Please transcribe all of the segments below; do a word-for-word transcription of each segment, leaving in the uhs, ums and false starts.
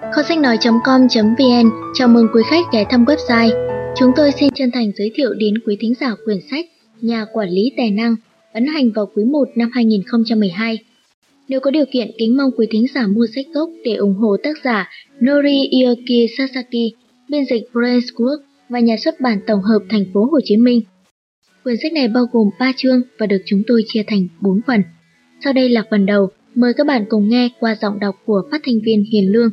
Kho sách nói chấm com chấm vn chào mừng quý khách ghé thăm website. Chúng tôi xin chân thành giới thiệu đến quý thính giả quyển sách Nhà quản lý tài năng, ấn hành vào quý một năm hai nghìn không trăm mười hai. Nếu có điều kiện, kính mong quý thính giả mua sách gốc để ủng hộ tác giả Noriyuki Sasaki, biên dịch Brains Works và nhà xuất bản tổng hợp thành phố Hồ Chí Minh. Quyển sách này bao gồm ba chương và được chúng tôi chia thành bốn phần. Sau đây là phần đầu, mời các bạn cùng nghe qua giọng đọc của phát thanh viên Hiền Lương.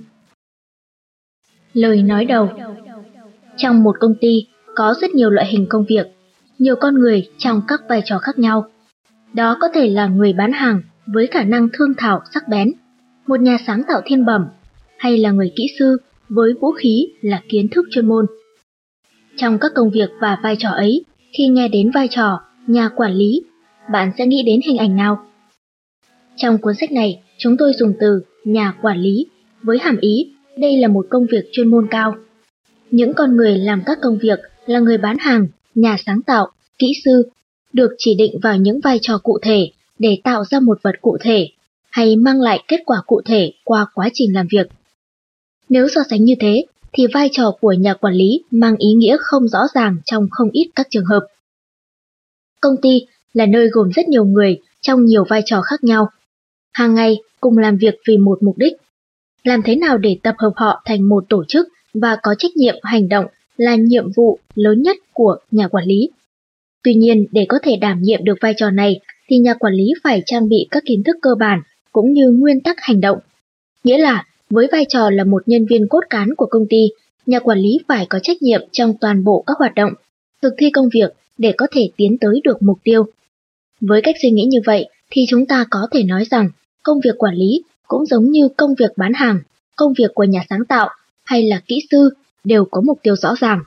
Lời nói đầu. Trong một công ty có rất nhiều loại hình công việc, nhiều con người trong các vai trò khác nhau. Đó có thể là người bán hàng với khả năng thương thảo sắc bén, một nhà sáng tạo thiên bẩm, hay là người kỹ sư với vũ khí là kiến thức chuyên môn. Trong các công việc và vai trò ấy, khi nghe đến vai trò nhà quản lý, bạn sẽ nghĩ đến hình ảnh nào? Trong cuốn sách này, chúng tôi dùng từ nhà quản lý với hàm ý đây là một công việc chuyên môn cao. Những con người làm các công việc là người bán hàng, nhà sáng tạo, kỹ sư, được chỉ định vào những vai trò cụ thể để tạo ra một vật cụ thể hay mang lại kết quả cụ thể qua quá trình làm việc. Nếu so sánh như thế, thì vai trò của nhà quản lý mang ý nghĩa không rõ ràng trong không ít các trường hợp. Công ty là nơi gồm rất nhiều người trong nhiều vai trò khác nhau. Hàng ngày cùng làm việc vì một mục đích. Làm thế nào để tập hợp họ thành một tổ chức và có trách nhiệm hành động là nhiệm vụ lớn nhất của nhà quản lý. Tuy nhiên, để có thể đảm nhiệm được vai trò này thì nhà quản lý phải trang bị các kiến thức cơ bản cũng như nguyên tắc hành động. Nghĩa là, với vai trò là một nhân viên cốt cán của công ty, nhà quản lý phải có trách nhiệm trong toàn bộ các hoạt động, thực thi công việc để có thể tiến tới được mục tiêu. Với cách suy nghĩ như vậy thì chúng ta có thể nói rằng công việc quản lý cũng giống như công việc bán hàng, công việc của nhà sáng tạo hay là kỹ sư đều có mục tiêu rõ ràng.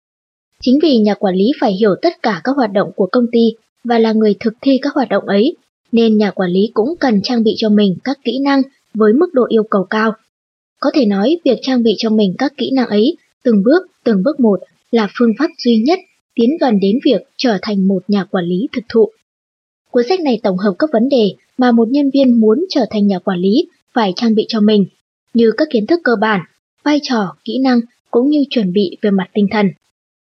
Chính vì nhà quản lý phải hiểu tất cả các hoạt động của công ty và là người thực thi các hoạt động ấy, nên nhà quản lý cũng cần trang bị cho mình các kỹ năng với mức độ yêu cầu cao. Có thể nói việc trang bị cho mình các kỹ năng ấy từng bước, từng bước một là phương pháp duy nhất tiến gần đến việc trở thành một nhà quản lý thực thụ. Cuốn sách này tổng hợp các vấn đề mà một nhân viên muốn trở thành nhà quản lý phải trang bị cho mình, như các kiến thức cơ bản, vai trò, kỹ năng cũng như chuẩn bị về mặt tinh thần.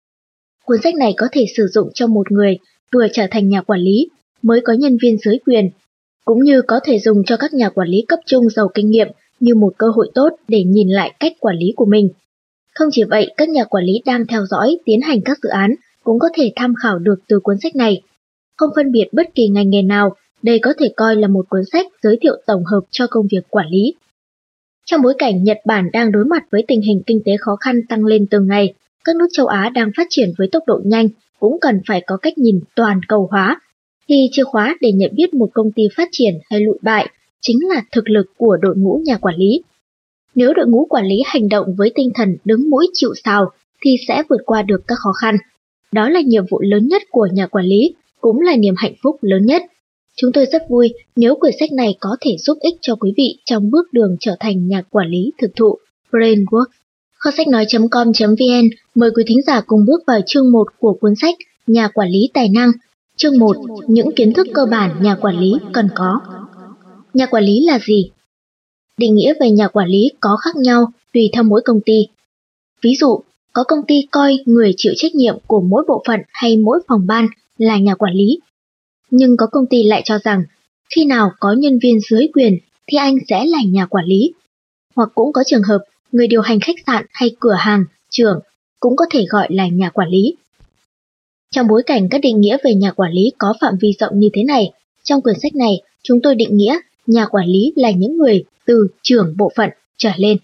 Cuốn sách này có thể sử dụng cho một người vừa trở thành nhà quản lý, mới có nhân viên dưới quyền, cũng như có thể dùng cho các nhà quản lý cấp trung giàu kinh nghiệm như một cơ hội tốt để nhìn lại cách quản lý của mình. Không chỉ vậy, các nhà quản lý đang theo dõi, tiến hành các dự án cũng có thể tham khảo được từ cuốn sách này. Không phân biệt bất kỳ ngành nghề nào, đây có thể coi là một cuốn sách giới thiệu tổng hợp cho công việc quản lý. Trong bối cảnh Nhật Bản đang đối mặt với tình hình kinh tế khó khăn tăng lên từng ngày, các nước châu Á đang phát triển với tốc độ nhanh cũng cần phải có cách nhìn toàn cầu hóa. Thì chìa khóa để nhận biết một công ty phát triển hay lụi bại chính là thực lực của đội ngũ nhà quản lý. Nếu đội ngũ quản lý hành động với tinh thần đứng mũi chịu sào thì sẽ vượt qua được các khó khăn. Đó là nhiệm vụ lớn nhất của nhà quản lý, cũng là niềm hạnh phúc lớn nhất. Chúng tôi rất vui nếu quyển sách này có thể giúp ích cho quý vị trong bước đường trở thành nhà quản lý thực thụ. Brainworks. Kho sách nói chấm com chấm vn mời quý thính giả cùng bước vào chương một của cuốn sách Nhà quản lý tài năng. Chương một. Những kiến thức cơ bản nhà quản lý cần có. Nhà quản lý là gì? Định nghĩa về nhà quản lý có khác nhau tùy theo mỗi công ty. Ví dụ, có công ty coi người chịu trách nhiệm của mỗi bộ phận hay mỗi phòng ban là nhà quản lý. Nhưng có công ty lại cho rằng, khi nào có nhân viên dưới quyền thì anh sẽ là nhà quản lý. Hoặc cũng có trường hợp, người điều hành khách sạn hay cửa hàng, trưởng cũng có thể gọi là nhà quản lý. Trong bối cảnh các định nghĩa về nhà quản lý có phạm vi rộng như thế này, trong quyển sách này chúng tôi định nghĩa nhà quản lý là những người từ trưởng bộ phận trở lên.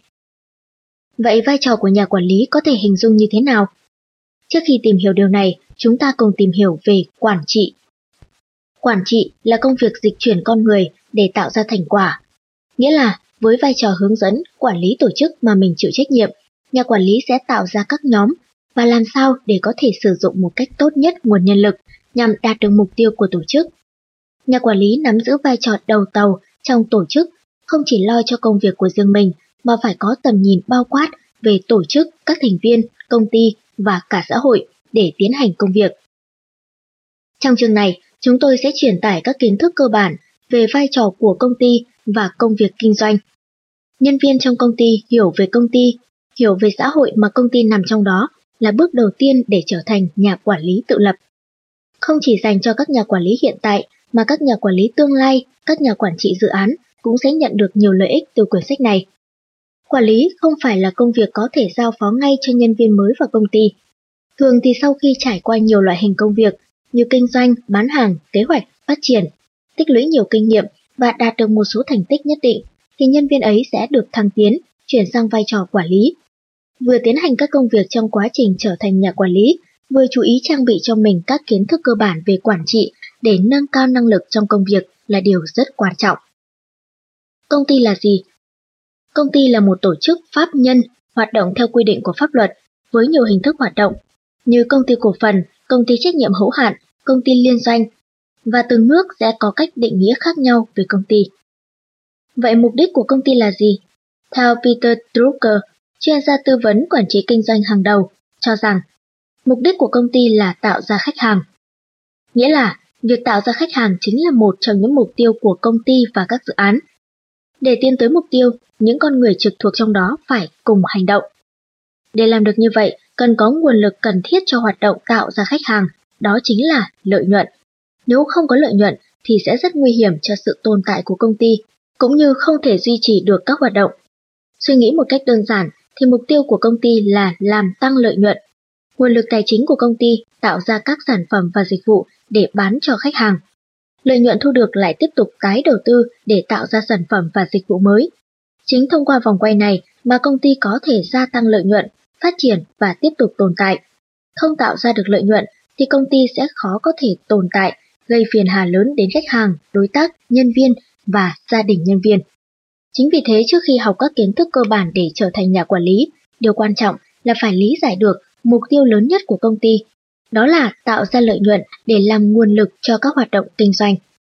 Vậy vai trò của nhà quản lý có thể hình dung như thế nào? Trước khi tìm hiểu điều này, chúng ta cùng tìm hiểu về quản trị. Quản trị là công việc dịch chuyển con người để tạo ra thành quả. Nghĩa là, với vai trò hướng dẫn, quản lý tổ chức mà mình chịu trách nhiệm, nhà quản lý sẽ tạo ra các nhóm và làm sao để có thể sử dụng một cách tốt nhất nguồn nhân lực nhằm đạt được mục tiêu của tổ chức. Nhà quản lý nắm giữ vai trò đầu tàu trong tổ chức, không chỉ lo cho công việc của riêng mình mà phải có tầm nhìn bao quát về tổ chức, các thành viên, công ty và cả xã hội để tiến hành công việc. Trong chương này, chúng tôi sẽ truyền tải các kiến thức cơ bản về vai trò của công ty và công việc kinh doanh. Nhân viên trong công ty hiểu về công ty, hiểu về xã hội mà công ty nằm trong đó là bước đầu tiên để trở thành nhà quản lý tự lập. Không chỉ dành cho các nhà quản lý hiện tại mà các nhà quản lý tương lai, các nhà quản trị dự án cũng sẽ nhận được nhiều lợi ích từ quyển sách này. Quản lý không phải là công việc có thể giao phó ngay cho nhân viên mới vào công ty. Thường thì sau khi trải qua nhiều loại hình công việc như kinh doanh, bán hàng, kế hoạch, phát triển, tích lũy nhiều kinh nghiệm và đạt được một số thành tích nhất định, thì nhân viên ấy sẽ được thăng tiến, chuyển sang vai trò quản lý. Vừa tiến hành các công việc trong quá trình trở thành nhà quản lý, vừa chú ý trang bị cho mình các kiến thức cơ bản về quản trị để nâng cao năng lực trong công việc là điều rất quan trọng. Công ty là gì? Công ty là một tổ chức pháp nhân hoạt động theo quy định của pháp luật với nhiều hình thức hoạt động như công ty cổ phần, công ty trách nhiệm hữu hạn, công ty liên doanh, và từng nước sẽ có cách định nghĩa khác nhau về công ty. Vậy mục đích của công ty là gì? Theo Peter Drucker, chuyên gia tư vấn quản trị kinh doanh hàng đầu, cho rằng mục đích của công ty là tạo ra khách hàng. Nghĩa là việc tạo ra khách hàng chính là một trong những mục tiêu của công ty và các dự án. Để tiến tới mục tiêu, những con người trực thuộc trong đó phải cùng hành động. Để làm được như vậy, cần có nguồn lực cần thiết cho hoạt động tạo ra khách hàng, đó chính là lợi nhuận. Nếu không có lợi nhuận thì sẽ rất nguy hiểm cho sự tồn tại của công ty, cũng như không thể duy trì được các hoạt động. Suy nghĩ một cách đơn giản thì mục tiêu của công ty là làm tăng lợi nhuận. Nguồn lực tài chính của công ty tạo ra các sản phẩm và dịch vụ để bán cho khách hàng. Lợi nhuận thu được lại tiếp tục tái đầu tư để tạo ra sản phẩm và dịch vụ mới. Chính thông qua vòng quay này mà công ty có thể gia tăng lợi nhuận, phát triển và tiếp tục tồn tại. Không tạo ra được lợi nhuận thì công ty sẽ khó có thể tồn tại, gây phiền hà lớn đến khách hàng, đối tác, nhân viên và gia đình nhân viên. Chính vì thế trước khi học các kiến thức cơ bản để trở thành nhà quản lý, điều quan trọng là phải lý giải được mục tiêu lớn nhất của công ty, đó là tạo ra lợi nhuận để làm nguồn lực cho các hoạt động kinh doanh.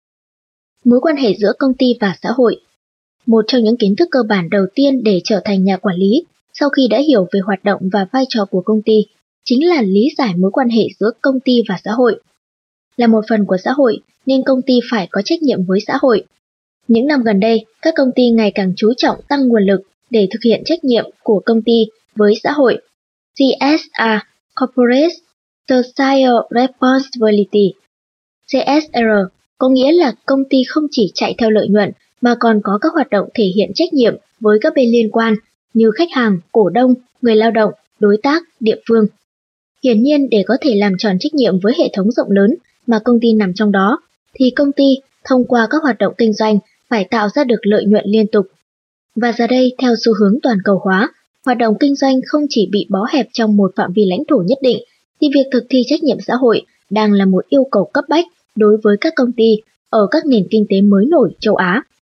Mối quan hệ giữa công ty và xã hội. Một trong những kiến thức cơ bản đầu tiên để trở thành nhà quản lý, sau khi đã hiểu về hoạt động và vai trò của công ty, chính là lý giải mối quan hệ giữa công ty và xã hội. Là một phần của xã hội nên công ty phải có trách nhiệm với xã hội. Những năm gần đây, các công ty ngày càng chú trọng tăng nguồn lực để thực hiện trách nhiệm của công ty với xã hội. xê ét rờ, Corporate Social Responsibility. xê ét rờ có nghĩa là công ty không chỉ chạy theo lợi nhuận mà còn có các hoạt động thể hiện trách nhiệm với các bên liên quan như khách hàng, cổ đông, người lao động, đối tác, địa phương. Hiển nhiên để có thể làm tròn trách nhiệm với hệ thống rộng lớn mà công ty nằm trong đó, thì công ty thông qua các hoạt động kinh doanh phải tạo ra được lợi nhuận liên tục. Và giờ đây, theo xu hướng toàn cầu hóa, hoạt động kinh doanh không chỉ bị bó hẹp trong một phạm vi lãnh thổ nhất định, thì việc thực thi trách nhiệm xã hội đang là một yêu cầu cấp bách đối với các công ty ở các nền kinh tế mới nổi châu Á.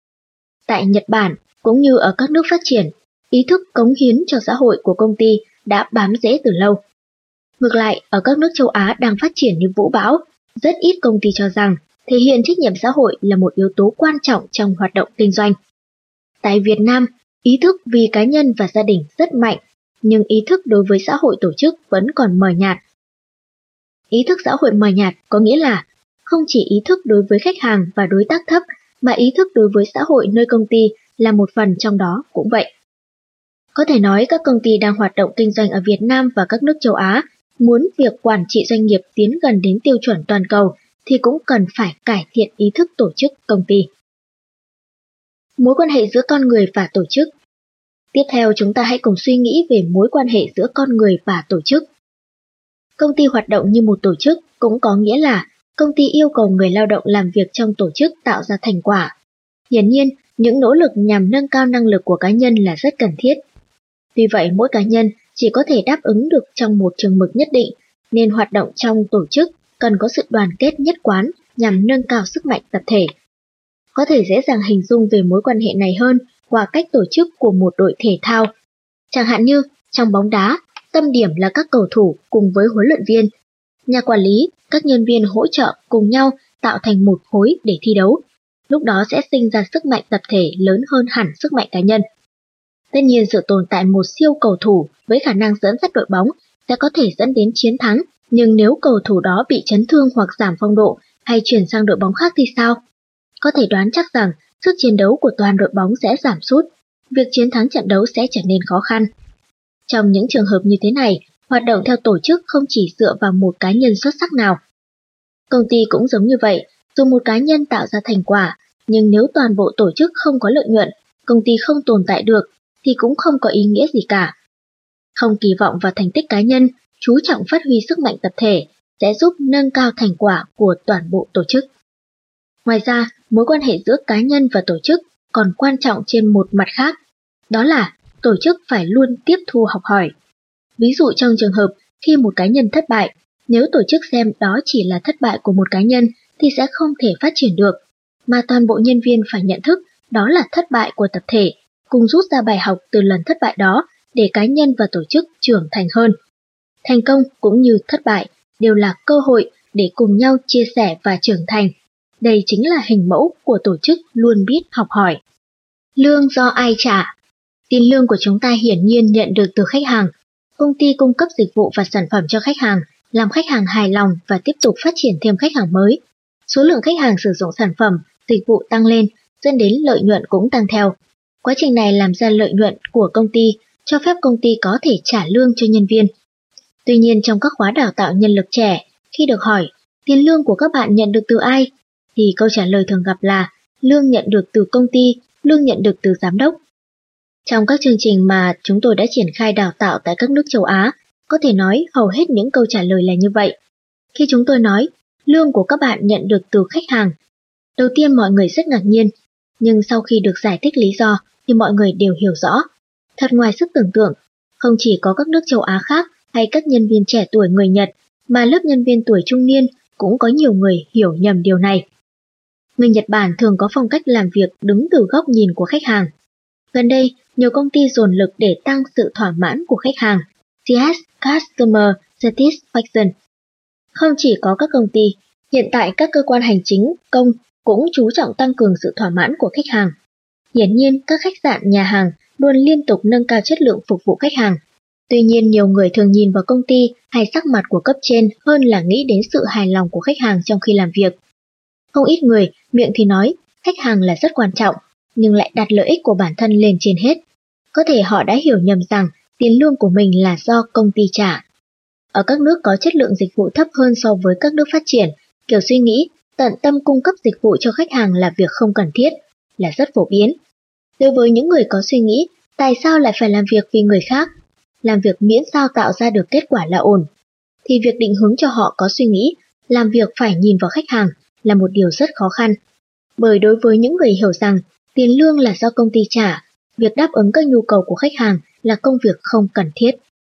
Tại Nhật Bản, cũng như ở các nước phát triển, ý thức cống hiến cho xã hội của công ty đã bám rễ từ lâu. Ngược lại, ở các nước châu Á đang phát triển như vũ bão, rất ít công ty cho rằng thể hiện trách nhiệm xã hội là một yếu tố quan trọng trong hoạt động kinh doanh. Tại Việt Nam, ý thức vì cá nhân và gia đình rất mạnh, nhưng ý thức đối với xã hội tổ chức vẫn còn mờ nhạt. Ý thức xã hội mờ nhạt có nghĩa là không chỉ ý thức đối với khách hàng và đối tác thấp, mà ý thức đối với xã hội nơi công ty là một phần trong đó cũng vậy. Có thể nói các công ty đang hoạt động kinh doanh ở Việt Nam và các nước châu Á muốn việc quản trị doanh nghiệp tiến gần đến tiêu chuẩn toàn cầu thì cũng cần phải cải thiện ý thức tổ chức công ty. Mối quan hệ giữa con người và tổ chức. Tiếp theo chúng ta hãy cùng suy nghĩ về mối quan hệ giữa con người và tổ chức. Công ty hoạt động như một tổ chức cũng có nghĩa là công ty yêu cầu người lao động làm việc trong tổ chức tạo ra thành quả. Hiển nhiên, những nỗ lực nhằm nâng cao năng lực của cá nhân là rất cần thiết. Tuy vậy, mỗi cá nhân chỉ có thể đáp ứng được trong một chừng mực nhất định, nên hoạt động trong tổ chức cần có sự đoàn kết nhất quán nhằm nâng cao sức mạnh tập thể. Có thể dễ dàng hình dung về mối quan hệ này hơn qua cách tổ chức của một đội thể thao. Chẳng hạn như, trong bóng đá, tâm điểm là các cầu thủ cùng với huấn luyện viên. Nhà quản lý, các nhân viên hỗ trợ cùng nhau tạo thành một khối để thi đấu. Lúc đó sẽ sinh ra sức mạnh tập thể lớn hơn hẳn sức mạnh cá nhân. Tất nhiên sự tồn tại một siêu cầu thủ với khả năng dẫn dắt đội bóng sẽ có thể dẫn đến chiến thắng, nhưng nếu cầu thủ đó bị chấn thương hoặc giảm phong độ hay chuyển sang đội bóng khác thì sao? Có thể đoán chắc rằng sức chiến đấu của toàn đội bóng sẽ giảm sút. việc chiến thắng trận đấu sẽ trở nên khó khăn. Trong những trường hợp như thế này, hoạt động theo tổ chức không chỉ dựa vào một cá nhân xuất sắc nào. Công ty cũng giống như vậy, dù một cá nhân tạo ra thành quả, nhưng nếu toàn bộ tổ chức không có lợi nhuận, công ty không tồn tại được, thì cũng không có ý nghĩa gì cả. Không kỳ vọng vào thành tích cá nhân, chú trọng phát huy sức mạnh tập thể, sẽ giúp nâng cao thành quả của toàn bộ tổ chức. Ngoài ra, mối quan hệ giữa cá nhân và tổ chức còn quan trọng trên một mặt khác, đó là tổ chức phải luôn tiếp thu học hỏi. Ví dụ trong trường hợp khi một cá nhân thất bại, nếu tổ chức xem đó chỉ là thất bại của một cá nhân thì sẽ không thể phát triển được, mà toàn bộ nhân viên phải nhận thức đó là thất bại của tập thể, cùng rút ra bài học từ lần thất bại đó để cá nhân và tổ chức trưởng thành hơn. Thành công cũng như thất bại đều là cơ hội để cùng nhau chia sẻ và trưởng thành. Đây chính là hình mẫu của tổ chức luôn biết học hỏi. Lương do ai trả? Tiền lương của chúng ta hiển nhiên nhận được từ khách hàng. Công ty cung cấp dịch vụ và sản phẩm cho khách hàng, làm khách hàng hài lòng và tiếp tục phát triển thêm khách hàng mới. Số lượng khách hàng sử dụng sản phẩm, dịch vụ tăng lên, dẫn đến lợi nhuận cũng tăng theo. Quá trình này làm ra lợi nhuận của công ty, cho phép công ty có thể trả lương cho nhân viên. Tuy nhiên trong các khóa đào tạo nhân lực trẻ, khi được hỏi tiền lương của các bạn nhận được từ ai, thì câu trả lời thường gặp là lương nhận được từ công ty, lương nhận được từ giám đốc. Trong các chương trình mà chúng tôi đã triển khai đào tạo tại các nước châu Á, có thể nói hầu hết những câu trả lời là như vậy. Khi chúng tôi nói, lương của các bạn nhận được từ khách hàng, đầu tiên mọi người rất ngạc nhiên, nhưng sau khi được giải thích lý do thì mọi người đều hiểu rõ. Thật ngoài sức tưởng tượng, không chỉ có các nước châu Á khác hay các nhân viên trẻ tuổi người Nhật, mà lớp nhân viên tuổi trung niên cũng có nhiều người hiểu nhầm điều này. Người Nhật Bản thường có phong cách làm việc đứng từ góc nhìn của khách hàng. Gần đây, nhiều công ty dồn lực để tăng sự thỏa mãn của khách hàng, xê ét Customer Satisfaction. Không chỉ có các công ty, hiện tại các cơ quan hành chính, công cũng chú trọng tăng cường sự thỏa mãn của khách hàng. Hiển nhiên, các khách sạn, nhà hàng luôn liên tục nâng cao chất lượng phục vụ khách hàng. Tuy nhiên, nhiều người thường nhìn vào công ty hay sắc mặt của cấp trên hơn là nghĩ đến sự hài lòng của khách hàng trong khi làm việc. Không ít người, miệng thì nói, khách hàng là rất quan trọng, nhưng lại đặt lợi ích của bản thân lên trên hết. Có thể họ đã hiểu nhầm rằng tiền lương của mình là do công ty trả. Ở các nước có chất lượng dịch vụ thấp hơn so với các nước phát triển, kiểu suy nghĩ tận tâm cung cấp dịch vụ cho khách hàng là việc không cần thiết, là rất phổ biến. Đối với những người có suy nghĩ, tại sao lại phải làm việc vì người khác? Làm việc miễn sao tạo ra được kết quả là ổn. Thì việc định hướng cho họ có suy nghĩ, làm việc phải nhìn vào khách hàng là một điều rất khó khăn. Bởi đối với những người hiểu rằng tiền lương là do công ty trả, việc đáp ứng các nhu cầu của khách hàng là công việc không cần thiết.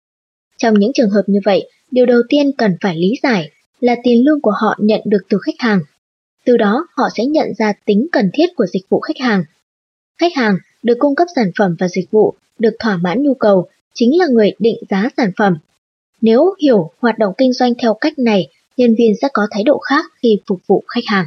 Trong những trường hợp như vậy, điều đầu tiên cần phải lý giải là tiền lương của họ nhận được từ khách hàng. Từ đó họ sẽ nhận ra tính cần thiết của dịch vụ khách hàng. Khách hàng được cung cấp sản phẩm và dịch vụ, được thỏa mãn nhu cầu, chính là người định giá sản phẩm. Nếu hiểu hoạt động kinh doanh theo cách này, nhân viên sẽ có thái độ khác khi phục vụ khách hàng.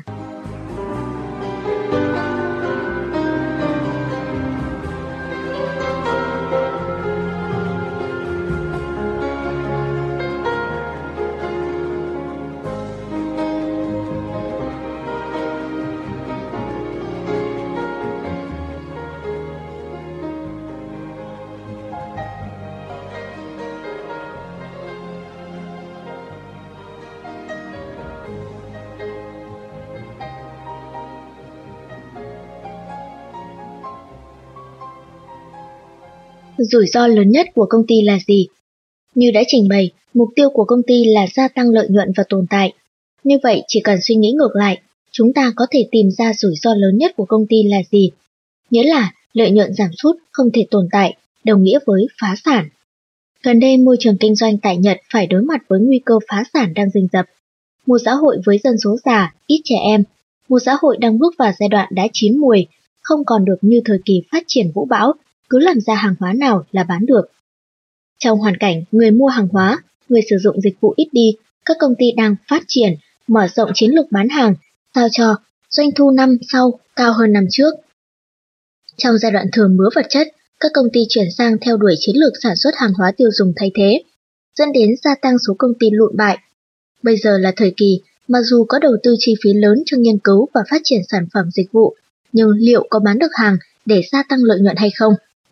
Rủi ro lớn nhất của công ty là gì? Như đã trình bày, mục tiêu của công ty là gia tăng lợi nhuận và tồn tại. Như vậy, chỉ cần suy nghĩ ngược lại, chúng ta có thể tìm ra rủi ro lớn nhất của công ty là gì? Nghĩa là lợi nhuận giảm sút không thể tồn tại, đồng nghĩa với phá sản. Gần đây, môi trường kinh doanh tại Nhật phải đối mặt với nguy cơ phá sản đang rình rập. Một xã hội với dân số già, ít trẻ em, một xã hội đang bước vào giai đoạn đã chín muồi, không còn được như thời kỳ phát triển vũ bão, cứ làm ra hàng hóa nào là bán được. Trong hoàn cảnh người mua hàng hóa, người sử dụng dịch vụ ít đi, các công ty đang phát triển, mở rộng chiến lược bán hàng, sao cho doanh thu năm sau cao hơn năm trước. Trong giai đoạn thừa mứa vật chất, các công ty chuyển sang theo đuổi chiến lược sản xuất hàng hóa tiêu dùng thay thế, dẫn đến gia tăng số công ty lụn bại. Bây giờ là thời kỳ, mặc dù có đầu tư chi phí lớn cho nghiên cứu và phát triển sản phẩm dịch vụ, nhưng liệu có bán được hàng để gia tăng lợi nhuận hay không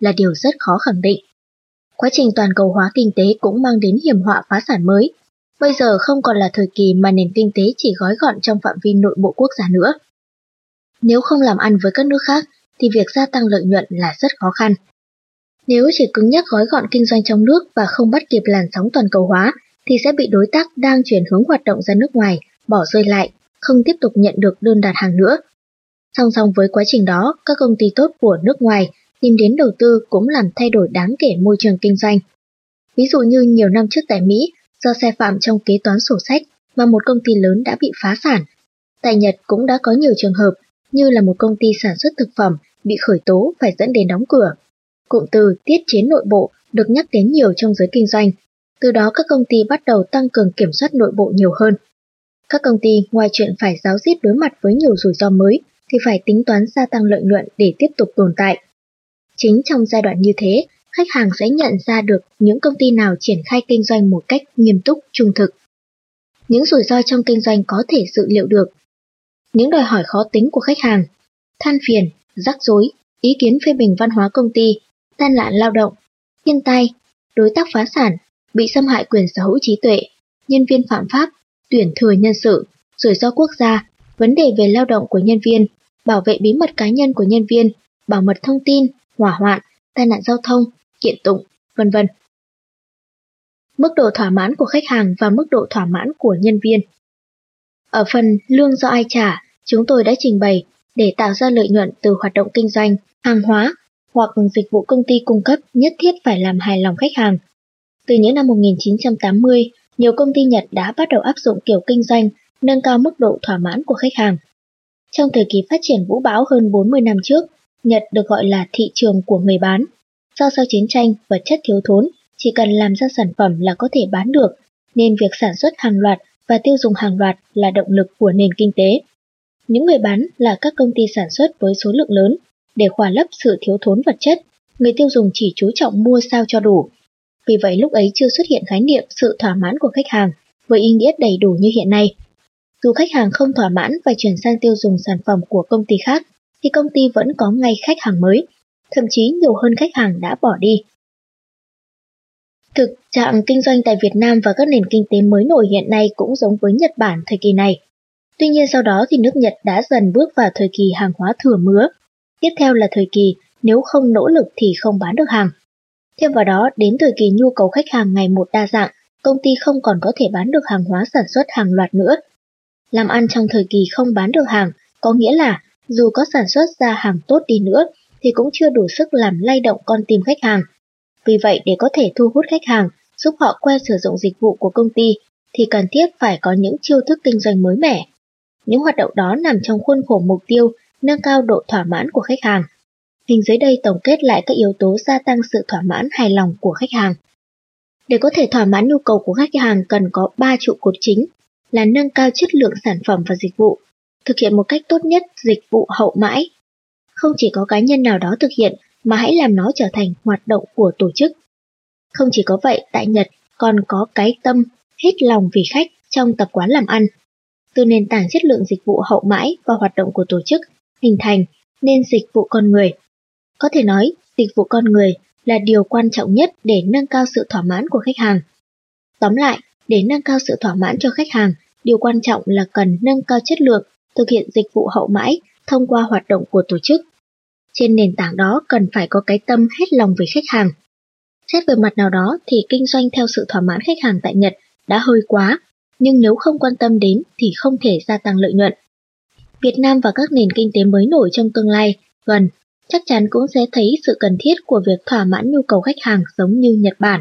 là điều rất khó khẳng định. Quá trình toàn cầu hóa kinh tế cũng mang đến hiểm họa phá sản mới. Bây giờ không còn là thời kỳ mà nền kinh tế chỉ gói gọn trong phạm vi nội bộ quốc gia nữa. Nếu không làm ăn với các nước khác thì việc gia tăng lợi nhuận là rất khó khăn. Nếu chỉ cứng nhắc gói gọn kinh doanh trong nước và không bắt kịp làn sóng toàn cầu hóa thì sẽ bị đối tác đang chuyển hướng hoạt động ra nước ngoài bỏ rơi lại, không tiếp tục nhận được đơn đặt hàng nữa. Song song với quá trình đó, các công ty tốt của nước ngoài tìm đến đầu tư cũng làm thay đổi đáng kể môi trường kinh doanh. Ví dụ như nhiều năm trước tại Mỹ, do sai phạm trong kế toán sổ sách mà một công ty lớn đã bị phá sản. Tại Nhật cũng đã có nhiều trường hợp như là một công ty sản xuất thực phẩm bị khởi tố phải dẫn đến đóng cửa. Cụm từ tiết chế nội bộ được nhắc đến nhiều trong giới kinh doanh. Từ đó các công ty bắt đầu tăng cường kiểm soát nội bộ nhiều hơn. Các công ty ngoài chuyện phải ráo riết đối mặt với nhiều rủi ro mới thì phải tính toán gia tăng lợi nhuận để tiếp tục tồn tại. Chính trong giai đoạn như thế, khách hàng sẽ nhận ra được những công ty nào triển khai kinh doanh một cách nghiêm túc, trung thực. Những rủi ro trong kinh doanh có thể dự liệu được. Những đòi hỏi khó tính của khách hàng, than phiền, rắc rối, ý kiến phê bình văn hóa công ty, tai nạn lao động, thiên tai, đối tác phá sản, bị xâm hại quyền sở hữu trí tuệ, nhân viên phạm pháp, tuyển thừa nhân sự, rủi ro quốc gia, vấn đề về lao động của nhân viên, bảo vệ bí mật cá nhân của nhân viên, bảo mật thông tin, hỏa hoạn, tai nạn giao thông, kiện tụng, vân vân. Mức độ thỏa mãn của khách hàng và mức độ thỏa mãn của nhân viên. Ở phần lương do ai trả, chúng tôi đã trình bày để tạo ra lợi nhuận từ hoạt động kinh doanh, hàng hóa hoặc dịch vụ công ty cung cấp nhất thiết phải làm hài lòng khách hàng. Từ những năm một nghìn chín trăm tám mươi, nhiều công ty Nhật đã bắt đầu áp dụng kiểu kinh doanh nâng cao mức độ thỏa mãn của khách hàng. Trong thời kỳ phát triển vũ bão hơn bốn mươi năm trước, Nhật được gọi là thị trường của người bán. Do sau chiến tranh, vật chất thiếu thốn, chỉ cần làm ra sản phẩm là có thể bán được, nên việc sản xuất hàng loạt và tiêu dùng hàng loạt là động lực của nền kinh tế. Những người bán là các công ty sản xuất với số lượng lớn. Để khỏa lấp sự thiếu thốn vật chất, người tiêu dùng chỉ chú trọng mua sao cho đủ. Vì vậy lúc ấy chưa xuất hiện khái niệm sự thỏa mãn của khách hàng với ý nghĩa đầy đủ như hiện nay. Dù khách hàng không thỏa mãn và chuyển sang tiêu dùng sản phẩm của công ty khác, thì công ty vẫn có ngay khách hàng mới, thậm chí nhiều hơn khách hàng đã bỏ đi. Thực trạng kinh doanh tại Việt Nam và các nền kinh tế mới nổi hiện nay cũng giống với Nhật Bản thời kỳ này. Tuy nhiên sau đó thì nước Nhật đã dần bước vào thời kỳ hàng hóa thừa mứa. Tiếp theo là thời kỳ nếu không nỗ lực thì không bán được hàng. Thêm vào đó, đến thời kỳ nhu cầu khách hàng ngày một đa dạng, công ty không còn có thể bán được hàng hóa sản xuất hàng loạt nữa. Làm ăn trong thời kỳ không bán được hàng, có nghĩa là dù có sản xuất ra hàng tốt đi nữa thì cũng chưa đủ sức làm lay động con tim khách hàng. Vì vậy để có thể thu hút khách hàng, giúp họ quen sử dụng dịch vụ của công ty thì cần thiết phải có những chiêu thức kinh doanh mới mẻ. Những hoạt động đó nằm trong khuôn khổ mục tiêu nâng cao độ thỏa mãn của khách hàng. Hình dưới đây tổng kết lại các yếu tố gia tăng sự thỏa mãn hài lòng của khách hàng. Để có thể thỏa mãn nhu cầu của khách hàng cần có ba trụ cột chính là nâng cao chất lượng sản phẩm và dịch vụ, thực hiện một cách tốt nhất dịch vụ hậu mãi. Không chỉ có cá nhân nào đó thực hiện mà hãy làm nó trở thành hoạt động của tổ chức. Không chỉ có vậy, tại Nhật còn có cái tâm hết lòng vì khách trong tập quán làm ăn. Từ nền tảng chất lượng dịch vụ hậu mãi và hoạt động của tổ chức hình thành nên dịch vụ con người. Có thể nói, dịch vụ con người là điều quan trọng nhất để nâng cao sự thỏa mãn của khách hàng. Tóm lại, để nâng cao sự thỏa mãn cho khách hàng, điều quan trọng là cần nâng cao chất lượng, thực hiện dịch vụ hậu mãi thông qua hoạt động của tổ chức. Trên nền tảng đó cần phải có cái tâm hết lòng với khách hàng. Xét về mặt nào đó thì kinh doanh theo sự thỏa mãn khách hàng tại Nhật đã hơi quá, nhưng nếu không quan tâm đến thì không thể gia tăng lợi nhuận. Việt Nam và các nền kinh tế mới nổi trong tương lai gần chắc chắn cũng sẽ thấy sự cần thiết của việc thỏa mãn nhu cầu khách hàng giống như Nhật Bản.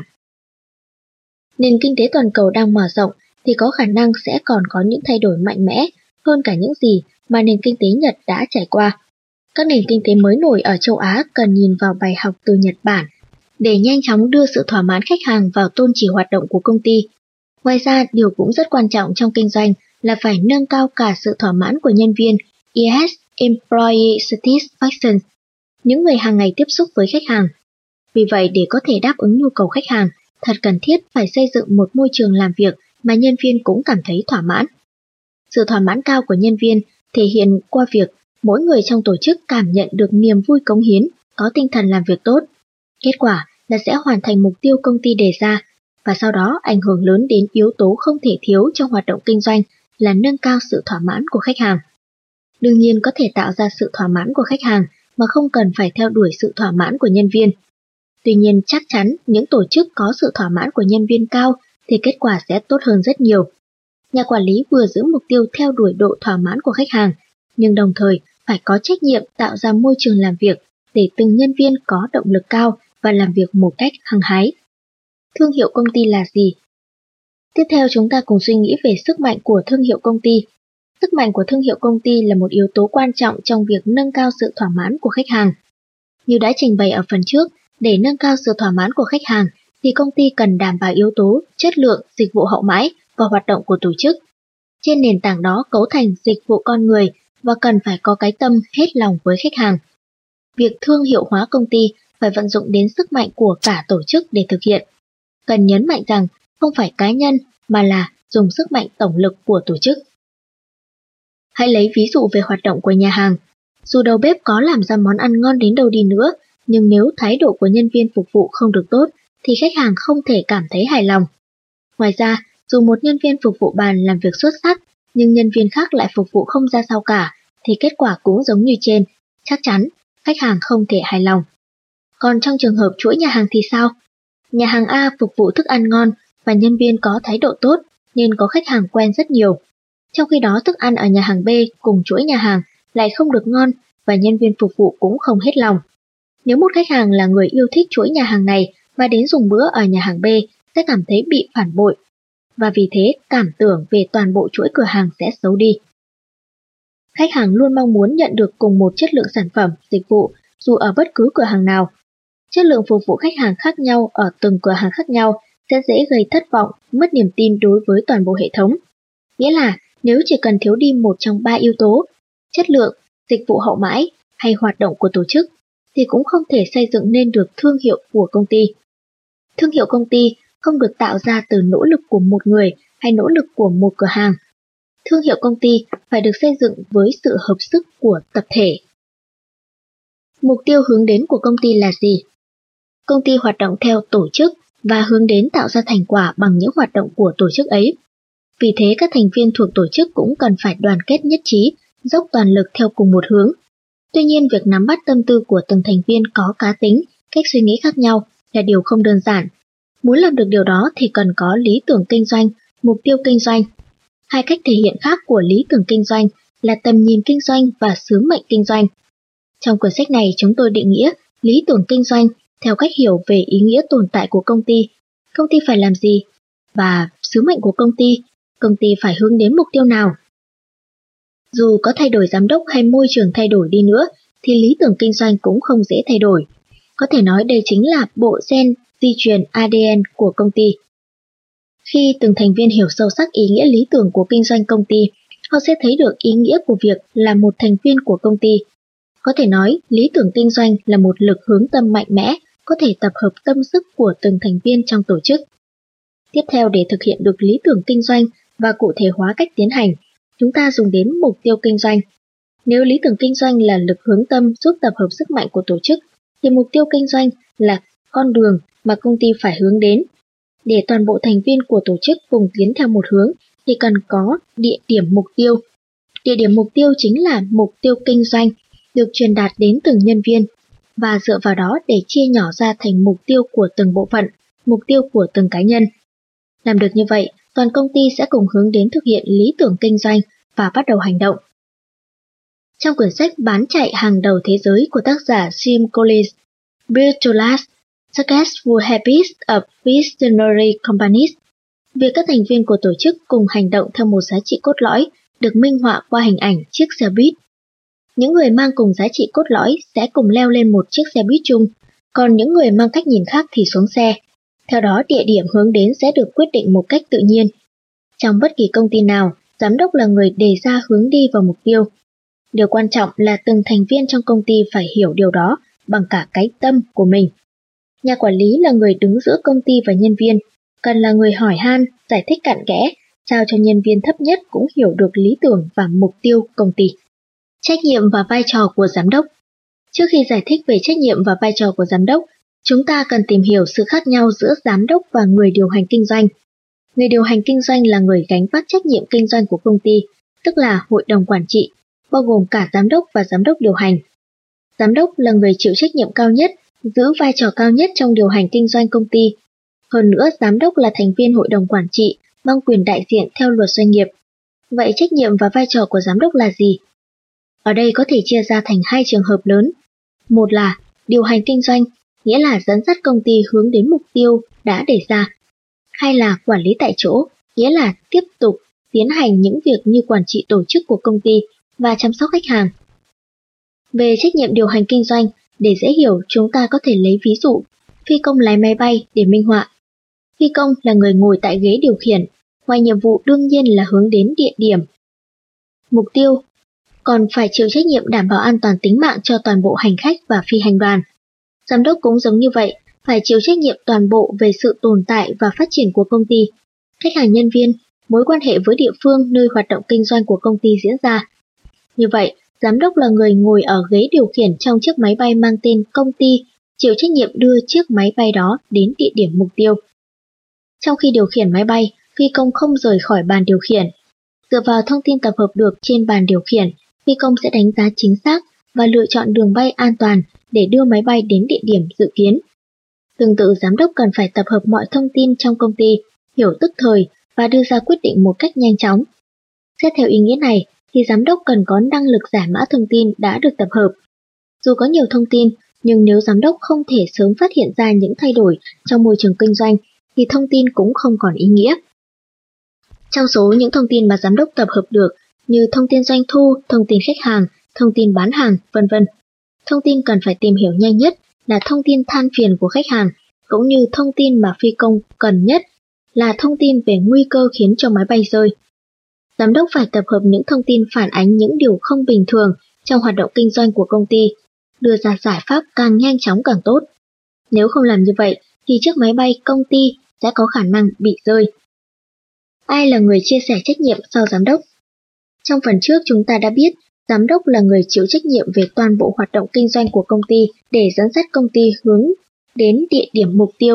Nền kinh tế toàn cầu đang mở rộng thì có khả năng sẽ còn có những thay đổi mạnh mẽ hơn cả những gì mà nền kinh tế Nhật đã trải qua. Các nền kinh tế mới nổi ở châu Á cần nhìn vào bài học từ Nhật Bản để nhanh chóng đưa sự thỏa mãn khách hàng vào tôn chỉ hoạt động của công ty. Ngoài ra, điều cũng rất quan trọng trong kinh doanh là phải nâng cao cả sự thỏa mãn của nhân viên, E S, Employee Satisfaction, những người hàng ngày tiếp xúc với khách hàng. Vì vậy, để có thể đáp ứng nhu cầu khách hàng, thật cần thiết phải xây dựng một môi trường làm việc mà nhân viên cũng cảm thấy thỏa mãn. Sự thỏa mãn cao của nhân viên thể hiện qua việc mỗi người trong tổ chức cảm nhận được niềm vui cống hiến, có tinh thần làm việc tốt. Kết quả là sẽ hoàn thành mục tiêu công ty đề ra, và sau đó ảnh hưởng lớn đến yếu tố không thể thiếu trong hoạt động kinh doanh là nâng cao sự thỏa mãn của khách hàng. Đương nhiên có thể tạo ra sự thỏa mãn của khách hàng mà không cần phải theo đuổi sự thỏa mãn của nhân viên. Tuy nhiên chắc chắn những tổ chức có sự thỏa mãn của nhân viên cao thì kết quả sẽ tốt hơn rất nhiều. Nhà quản lý vừa giữ mục tiêu theo đuổi độ thỏa mãn của khách hàng, nhưng đồng thời phải có trách nhiệm tạo ra môi trường làm việc để từng nhân viên có động lực cao và làm việc một cách hăng hái. Thương hiệu công ty là gì? Tiếp theo chúng ta cùng suy nghĩ về sức mạnh của thương hiệu công ty. Sức mạnh của thương hiệu công ty là một yếu tố quan trọng trong việc nâng cao sự thỏa mãn của khách hàng. Như đã trình bày ở phần trước, để nâng cao sự thỏa mãn của khách hàng thì công ty cần đảm bảo yếu tố chất lượng, dịch vụ hậu mãi và hoạt động của tổ chức. Trên nền tảng đó cấu thành dịch vụ con người và cần phải có cái tâm hết lòng với khách hàng. Việc thương hiệu hóa công ty phải vận dụng đến sức mạnh của cả tổ chức để thực hiện. Cần nhấn mạnh rằng không phải cá nhân mà là dùng sức mạnh tổng lực của tổ chức. Hãy lấy ví dụ về hoạt động của nhà hàng. Dù đầu bếp có làm ra món ăn ngon đến đâu đi nữa, nhưng nếu thái độ của nhân viên phục vụ không được tốt, thì khách hàng không thể cảm thấy hài lòng. Ngoài ra, dù một nhân viên phục vụ bàn làm việc xuất sắc, nhưng nhân viên khác lại phục vụ không ra sao cả, thì kết quả cũng giống như trên, chắc chắn khách hàng không thể hài lòng. Còn trong trường hợp chuỗi nhà hàng thì sao? Nhà hàng A phục vụ thức ăn ngon và nhân viên có thái độ tốt nên có khách hàng quen rất nhiều. Trong khi đó thức ăn ở nhà hàng B cùng chuỗi nhà hàng lại không được ngon và nhân viên phục vụ cũng không hết lòng. Nếu một khách hàng là người yêu thích chuỗi nhà hàng này và đến dùng bữa ở nhà hàng B sẽ cảm thấy bị phản bội, và vì thế cảm tưởng về toàn bộ chuỗi cửa hàng sẽ xấu đi. Khách hàng luôn mong muốn nhận được cùng một chất lượng sản phẩm, dịch vụ dù ở bất cứ cửa hàng nào. Chất lượng phục vụ khách hàng khác nhau ở từng cửa hàng khác nhau sẽ dễ gây thất vọng, mất niềm tin đối với toàn bộ hệ thống. Nghĩa là nếu chỉ cần thiếu đi một trong ba yếu tố, chất lượng, dịch vụ hậu mãi hay hoạt động của tổ chức, thì cũng không thể xây dựng nên được thương hiệu của công ty. Thương hiệu công ty không được tạo ra từ nỗ lực của một người hay nỗ lực của một cửa hàng. Thương hiệu công ty phải được xây dựng với sự hợp sức của tập thể. Mục tiêu hướng đến của công ty là gì? Công ty hoạt động theo tổ chức và hướng đến tạo ra thành quả bằng những hoạt động của tổ chức ấy. Vì thế các thành viên thuộc tổ chức cũng cần phải đoàn kết nhất trí, dốc toàn lực theo cùng một hướng. Tuy nhiên việc nắm bắt tâm tư của từng thành viên có cá tính, cách suy nghĩ khác nhau là điều không đơn giản. Muốn làm được điều đó thì cần có lý tưởng kinh doanh, mục tiêu kinh doanh. Hai cách thể hiện khác của lý tưởng kinh doanh là tầm nhìn kinh doanh và sứ mệnh kinh doanh. Trong cuốn sách này chúng tôi định nghĩa lý tưởng kinh doanh theo cách hiểu về ý nghĩa tồn tại của công ty, công ty phải làm gì, và sứ mệnh của công ty, công ty phải hướng đến mục tiêu nào. Dù có thay đổi giám đốc hay môi trường thay đổi đi nữa, thì lý tưởng kinh doanh cũng không dễ thay đổi. Có thể nói đây chính là bộ gen di truyền a đê en của công ty. Khi từng thành viên hiểu sâu sắc ý nghĩa lý tưởng của kinh doanh công ty, họ sẽ thấy được ý nghĩa của việc là một thành viên của công ty. Có thể nói, lý tưởng kinh doanh là một lực hướng tâm mạnh mẽ, có thể tập hợp tâm sức của từng thành viên trong tổ chức. Tiếp theo, để thực hiện được lý tưởng kinh doanh và cụ thể hóa cách tiến hành, chúng ta dùng đến mục tiêu kinh doanh. Nếu lý tưởng kinh doanh là lực hướng tâm giúp tập hợp sức mạnh của tổ chức, thì mục tiêu kinh doanh là con đường mà công ty phải hướng đến. Để toàn bộ thành viên của tổ chức cùng tiến theo một hướng, thì cần có địa điểm mục tiêu. Địa điểm mục tiêu chính là mục tiêu kinh doanh, được truyền đạt đến từng nhân viên, và dựa vào đó để chia nhỏ ra thành mục tiêu của từng bộ phận, mục tiêu của từng cá nhân. Làm được như vậy, toàn công ty sẽ cùng hướng đến thực hiện lý tưởng kinh doanh và bắt đầu hành động. Trong quyển sách bán chạy hàng đầu thế giới của tác giả Jim Collins, Build to Last, Successful Habits of Visionary Companies, việc các thành viên của tổ chức cùng hành động theo một giá trị cốt lõi được minh họa qua hình ảnh chiếc xe buýt. Những người mang cùng giá trị cốt lõi sẽ cùng leo lên một chiếc xe buýt chung, còn những người mang cách nhìn khác thì xuống xe. Theo đó, địa điểm hướng đến sẽ được quyết định một cách tự nhiên. Trong bất kỳ công ty nào, giám đốc là người đề ra hướng đi và mục tiêu. Điều quan trọng là từng thành viên trong công ty phải hiểu điều đó bằng cả cái tâm của mình. Nhà quản lý là người đứng giữa công ty và nhân viên, cần là người hỏi han, giải thích cặn kẽ, sao cho nhân viên thấp nhất cũng hiểu được lý tưởng và mục tiêu công ty. Trách nhiệm và vai trò của giám đốc. Trước khi giải thích về trách nhiệm và vai trò của giám đốc, Chúng ta cần tìm hiểu sự khác nhau giữa giám đốc và người điều hành kinh doanh. Người điều hành kinh doanh là người gánh vác trách nhiệm kinh doanh của công ty, tức là hội đồng quản trị, bao gồm cả giám đốc và giám đốc điều hành. Giám đốc là người chịu trách nhiệm cao nhất, giữ vai trò cao nhất trong điều hành kinh doanh công ty. Hơn nữa, giám đốc là thành viên hội đồng quản trị, mang quyền đại diện theo luật doanh nghiệp. Vậy trách nhiệm và vai trò của giám đốc là gì? Ở đây có thể chia ra thành hai trường hợp lớn. Một là điều hành kinh doanh, nghĩa là dẫn dắt công ty hướng đến mục tiêu đã đề ra. Hai là quản lý tại chỗ, nghĩa là tiếp tục tiến hành những việc như quản trị tổ chức của công ty và chăm sóc khách hàng. Về trách nhiệm điều hành kinh doanh, để dễ hiểu chúng ta có thể lấy ví dụ phi công lái máy bay để minh họa. Phi công là người ngồi tại ghế điều khiển, ngoài nhiệm vụ đương nhiên là hướng đến địa điểm, mục tiêu, còn phải chịu trách nhiệm đảm bảo an toàn tính mạng cho toàn bộ hành khách và phi hành đoàn. Giám đốc cũng giống như vậy, phải chịu trách nhiệm toàn bộ về sự tồn tại và phát triển của công ty, khách hàng nhân viên, mối quan hệ với địa phương nơi hoạt động kinh doanh của công ty diễn ra. Như vậy, giám đốc là người ngồi ở ghế điều khiển trong chiếc máy bay mang tên công ty, chịu trách nhiệm đưa chiếc máy bay đó đến địa điểm mục tiêu. Trong khi điều khiển máy bay, phi công không rời khỏi bàn điều khiển. Dựa vào thông tin tập hợp được trên bàn điều khiển, phi công sẽ đánh giá chính xác và lựa chọn đường bay an toàn để đưa máy bay đến địa điểm dự kiến. Tương tự, giám đốc cần phải tập hợp mọi thông tin trong công ty, hiểu tức thời và đưa ra quyết định một cách nhanh chóng. Xét theo ý nghĩa này, thì giám đốc cần có năng lực giải mã thông tin đã được tập hợp. Dù có nhiều thông tin, nhưng nếu giám đốc không thể sớm phát hiện ra những thay đổi trong môi trường kinh doanh, thì thông tin cũng không còn ý nghĩa. Trong số những thông tin mà giám đốc tập hợp được như thông tin doanh thu, thông tin khách hàng, thông tin bán hàng, vân vân, thông tin cần phải tìm hiểu nhanh nhất là thông tin than phiền của khách hàng, cũng như thông tin mà phi công cần nhất là thông tin về nguy cơ khiến cho máy bay rơi. Giám đốc phải tập hợp những thông tin phản ánh những điều không bình thường trong hoạt động kinh doanh của công ty, đưa ra giải pháp càng nhanh chóng càng tốt. Nếu không làm như vậy, thì chiếc máy bay công ty sẽ có khả năng bị rơi. Ai là người chia sẻ trách nhiệm sau giám đốc? Trong phần trước chúng ta đã biết, giám đốc là người chịu trách nhiệm về toàn bộ hoạt động kinh doanh của công ty để dẫn dắt công ty hướng đến địa điểm mục tiêu.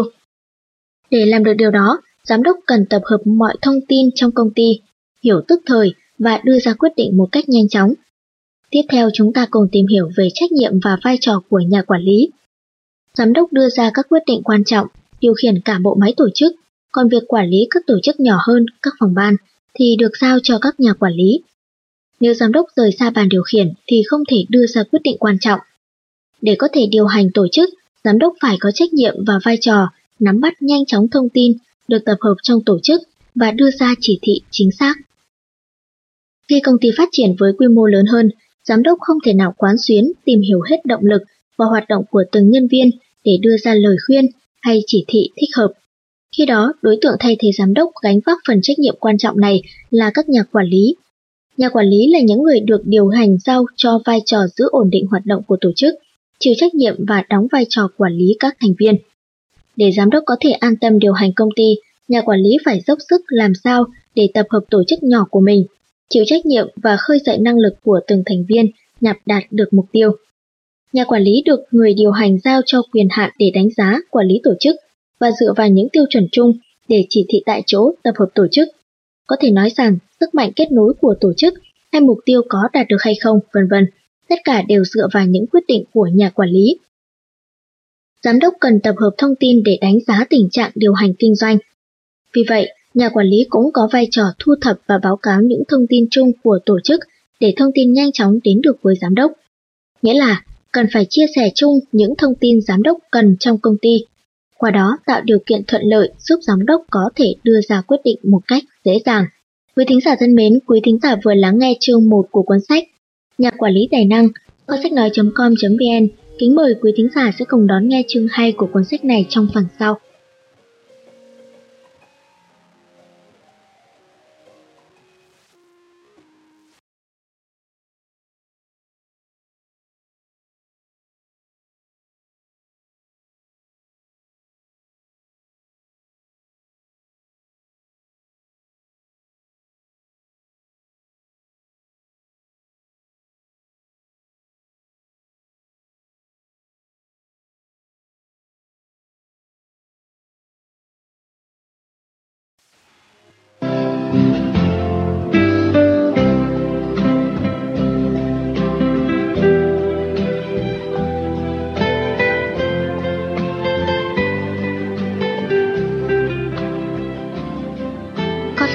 Để làm được điều đó, giám đốc cần tập hợp mọi thông tin trong công ty, hiểu tức thời và đưa ra quyết định một cách nhanh chóng. Tiếp theo chúng ta cùng tìm hiểu về trách nhiệm và vai trò của nhà quản lý. Giám đốc đưa ra các quyết định quan trọng, điều khiển cả bộ máy tổ chức, còn việc quản lý các tổ chức nhỏ hơn, các phòng ban, thì được giao cho các nhà quản lý. Nếu giám đốc rời xa bàn điều khiển thì không thể đưa ra quyết định quan trọng. Để có thể điều hành tổ chức, giám đốc phải có trách nhiệm và vai trò nắm bắt nhanh chóng thông tin được tập hợp trong tổ chức và đưa ra chỉ thị chính xác. Khi công ty phát triển với quy mô lớn hơn, giám đốc không thể nào quán xuyến tìm hiểu hết động lực và hoạt động của từng nhân viên để đưa ra lời khuyên hay chỉ thị thích hợp. Khi đó, đối tượng thay thế giám đốc gánh vác phần trách nhiệm quan trọng này là các nhà quản lý. Nhà quản lý là những người được điều hành giao cho vai trò giữ ổn định hoạt động của tổ chức, chịu trách nhiệm và đóng vai trò quản lý các thành viên. Để giám đốc có thể an tâm điều hành công ty, nhà quản lý phải dốc sức làm sao để tập hợp tổ chức nhỏ của mình, chịu trách nhiệm và khơi dậy năng lực của từng thành viên nhằm đạt được mục tiêu. Nhà quản lý được người điều hành giao cho quyền hạn để đánh giá, quản lý tổ chức và dựa vào những tiêu chuẩn chung để chỉ thị tại chỗ tập hợp tổ chức. Có thể nói rằng sức mạnh kết nối của tổ chức hay mục tiêu có đạt được hay không, vân vân, tất cả đều dựa vào những quyết định của nhà quản lý. Giám đốc cần tập hợp thông tin để đánh giá tình trạng điều hành kinh doanh. Vì vậy, nhà quản lý cũng có vai trò thu thập và báo cáo những thông tin chung của tổ chức để thông tin nhanh chóng đến được với giám đốc. Nghĩa là cần phải chia sẻ chung những thông tin giám đốc cần trong công ty, qua đó tạo điều kiện thuận lợi giúp giám đốc có thể đưa ra quyết định một cách dễ dàng. Quý thính giả thân mến, quý thính giả vừa lắng nghe chương một của cuốn sách Nhà quản lý tài năng qua sách nói chấm com chấm vn. Kính mời quý thính giả sẽ cùng đón nghe chương hai của cuốn sách này trong phần sau.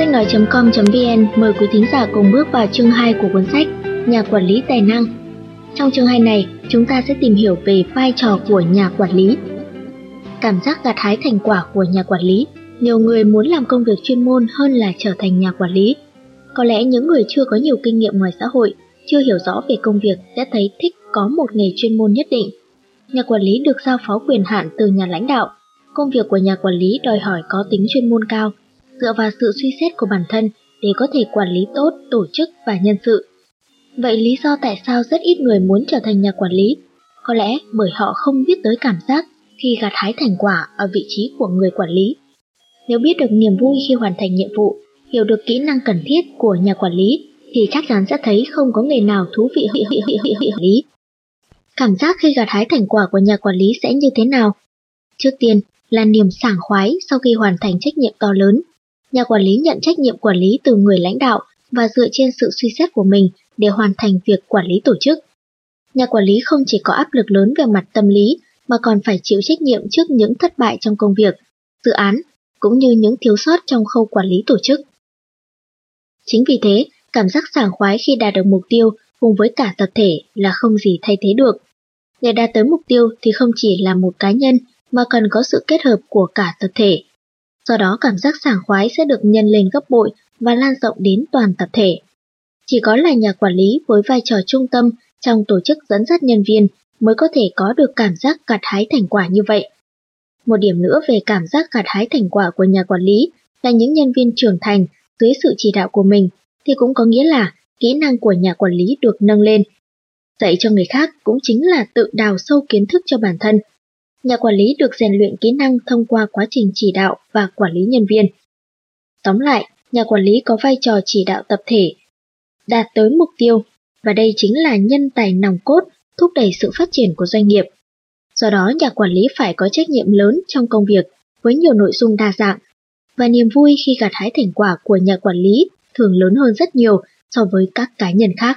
sách nói chấm com chấm vn mời quý thính giả cùng bước vào chương hai của cuốn sách Nhà quản lý tài năng. Trong chương hai này, chúng ta sẽ tìm hiểu về vai trò của nhà quản lý. Cảm giác gặt hái thành quả của nhà quản lý. Nhiều người muốn làm công việc chuyên môn hơn là trở thành nhà quản lý. Có lẽ những người chưa có nhiều kinh nghiệm ngoài xã hội, chưa hiểu rõ về công việc sẽ thấy thích có một nghề chuyên môn nhất định. Nhà quản lý được giao phó quyền hạn từ nhà lãnh đạo. Công việc của nhà quản lý đòi hỏi có tính chuyên môn cao, dựa vào sự suy xét của bản thân để có thể quản lý tốt tổ chức và nhân sự. Vậy lý do tại sao rất ít người muốn trở thành nhà quản lý? Có lẽ bởi họ không biết tới cảm giác khi gặt hái thành quả ở vị trí của người quản lý. Nếu biết được niềm vui khi hoàn thành nhiệm vụ, hiểu được kỹ năng cần thiết của nhà quản lý, thì chắc chắn sẽ thấy không có nghề nào thú vị hơn quản lý. Cảm giác khi gặt hái thành quả của nhà quản lý sẽ như thế nào? Trước tiên là niềm sảng khoái sau khi hoàn thành trách nhiệm to lớn. Nhà quản lý nhận trách nhiệm quản lý từ người lãnh đạo và dựa trên sự suy xét của mình để hoàn thành việc quản lý tổ chức. Nhà quản lý không chỉ có áp lực lớn về mặt tâm lý mà còn phải chịu trách nhiệm trước những thất bại trong công việc, dự án, cũng như những thiếu sót trong khâu quản lý tổ chức. Chính vì thế, cảm giác sảng khoái khi đạt được mục tiêu cùng với cả tập thể là không gì thay thế được. Để đạt tới mục tiêu thì không chỉ là một cá nhân mà cần có sự kết hợp của cả tập thể. Do đó cảm giác sảng khoái sẽ được nhân lên gấp bội và lan rộng đến toàn tập thể. Chỉ có là nhà quản lý với vai trò trung tâm trong tổ chức dẫn dắt nhân viên mới có thể có được cảm giác gặt hái thành quả như vậy. Một điểm nữa về cảm giác gặt hái thành quả của nhà quản lý là những nhân viên trưởng thành dưới sự chỉ đạo của mình, thì cũng có nghĩa là kỹ năng của nhà quản lý được nâng lên. Dạy cho người khác cũng chính là tự đào sâu kiến thức cho bản thân. Nhà quản lý được rèn luyện kỹ năng thông qua quá trình chỉ đạo và quản lý nhân viên. Tóm lại, nhà quản lý có vai trò chỉ đạo tập thể, đạt tới mục tiêu, và đây chính là nhân tài nòng cốt thúc đẩy sự phát triển của doanh nghiệp. Do đó, nhà quản lý phải có trách nhiệm lớn trong công việc với nhiều nội dung đa dạng, và niềm vui khi gặt hái thành quả của nhà quản lý thường lớn hơn rất nhiều so với các cá nhân khác.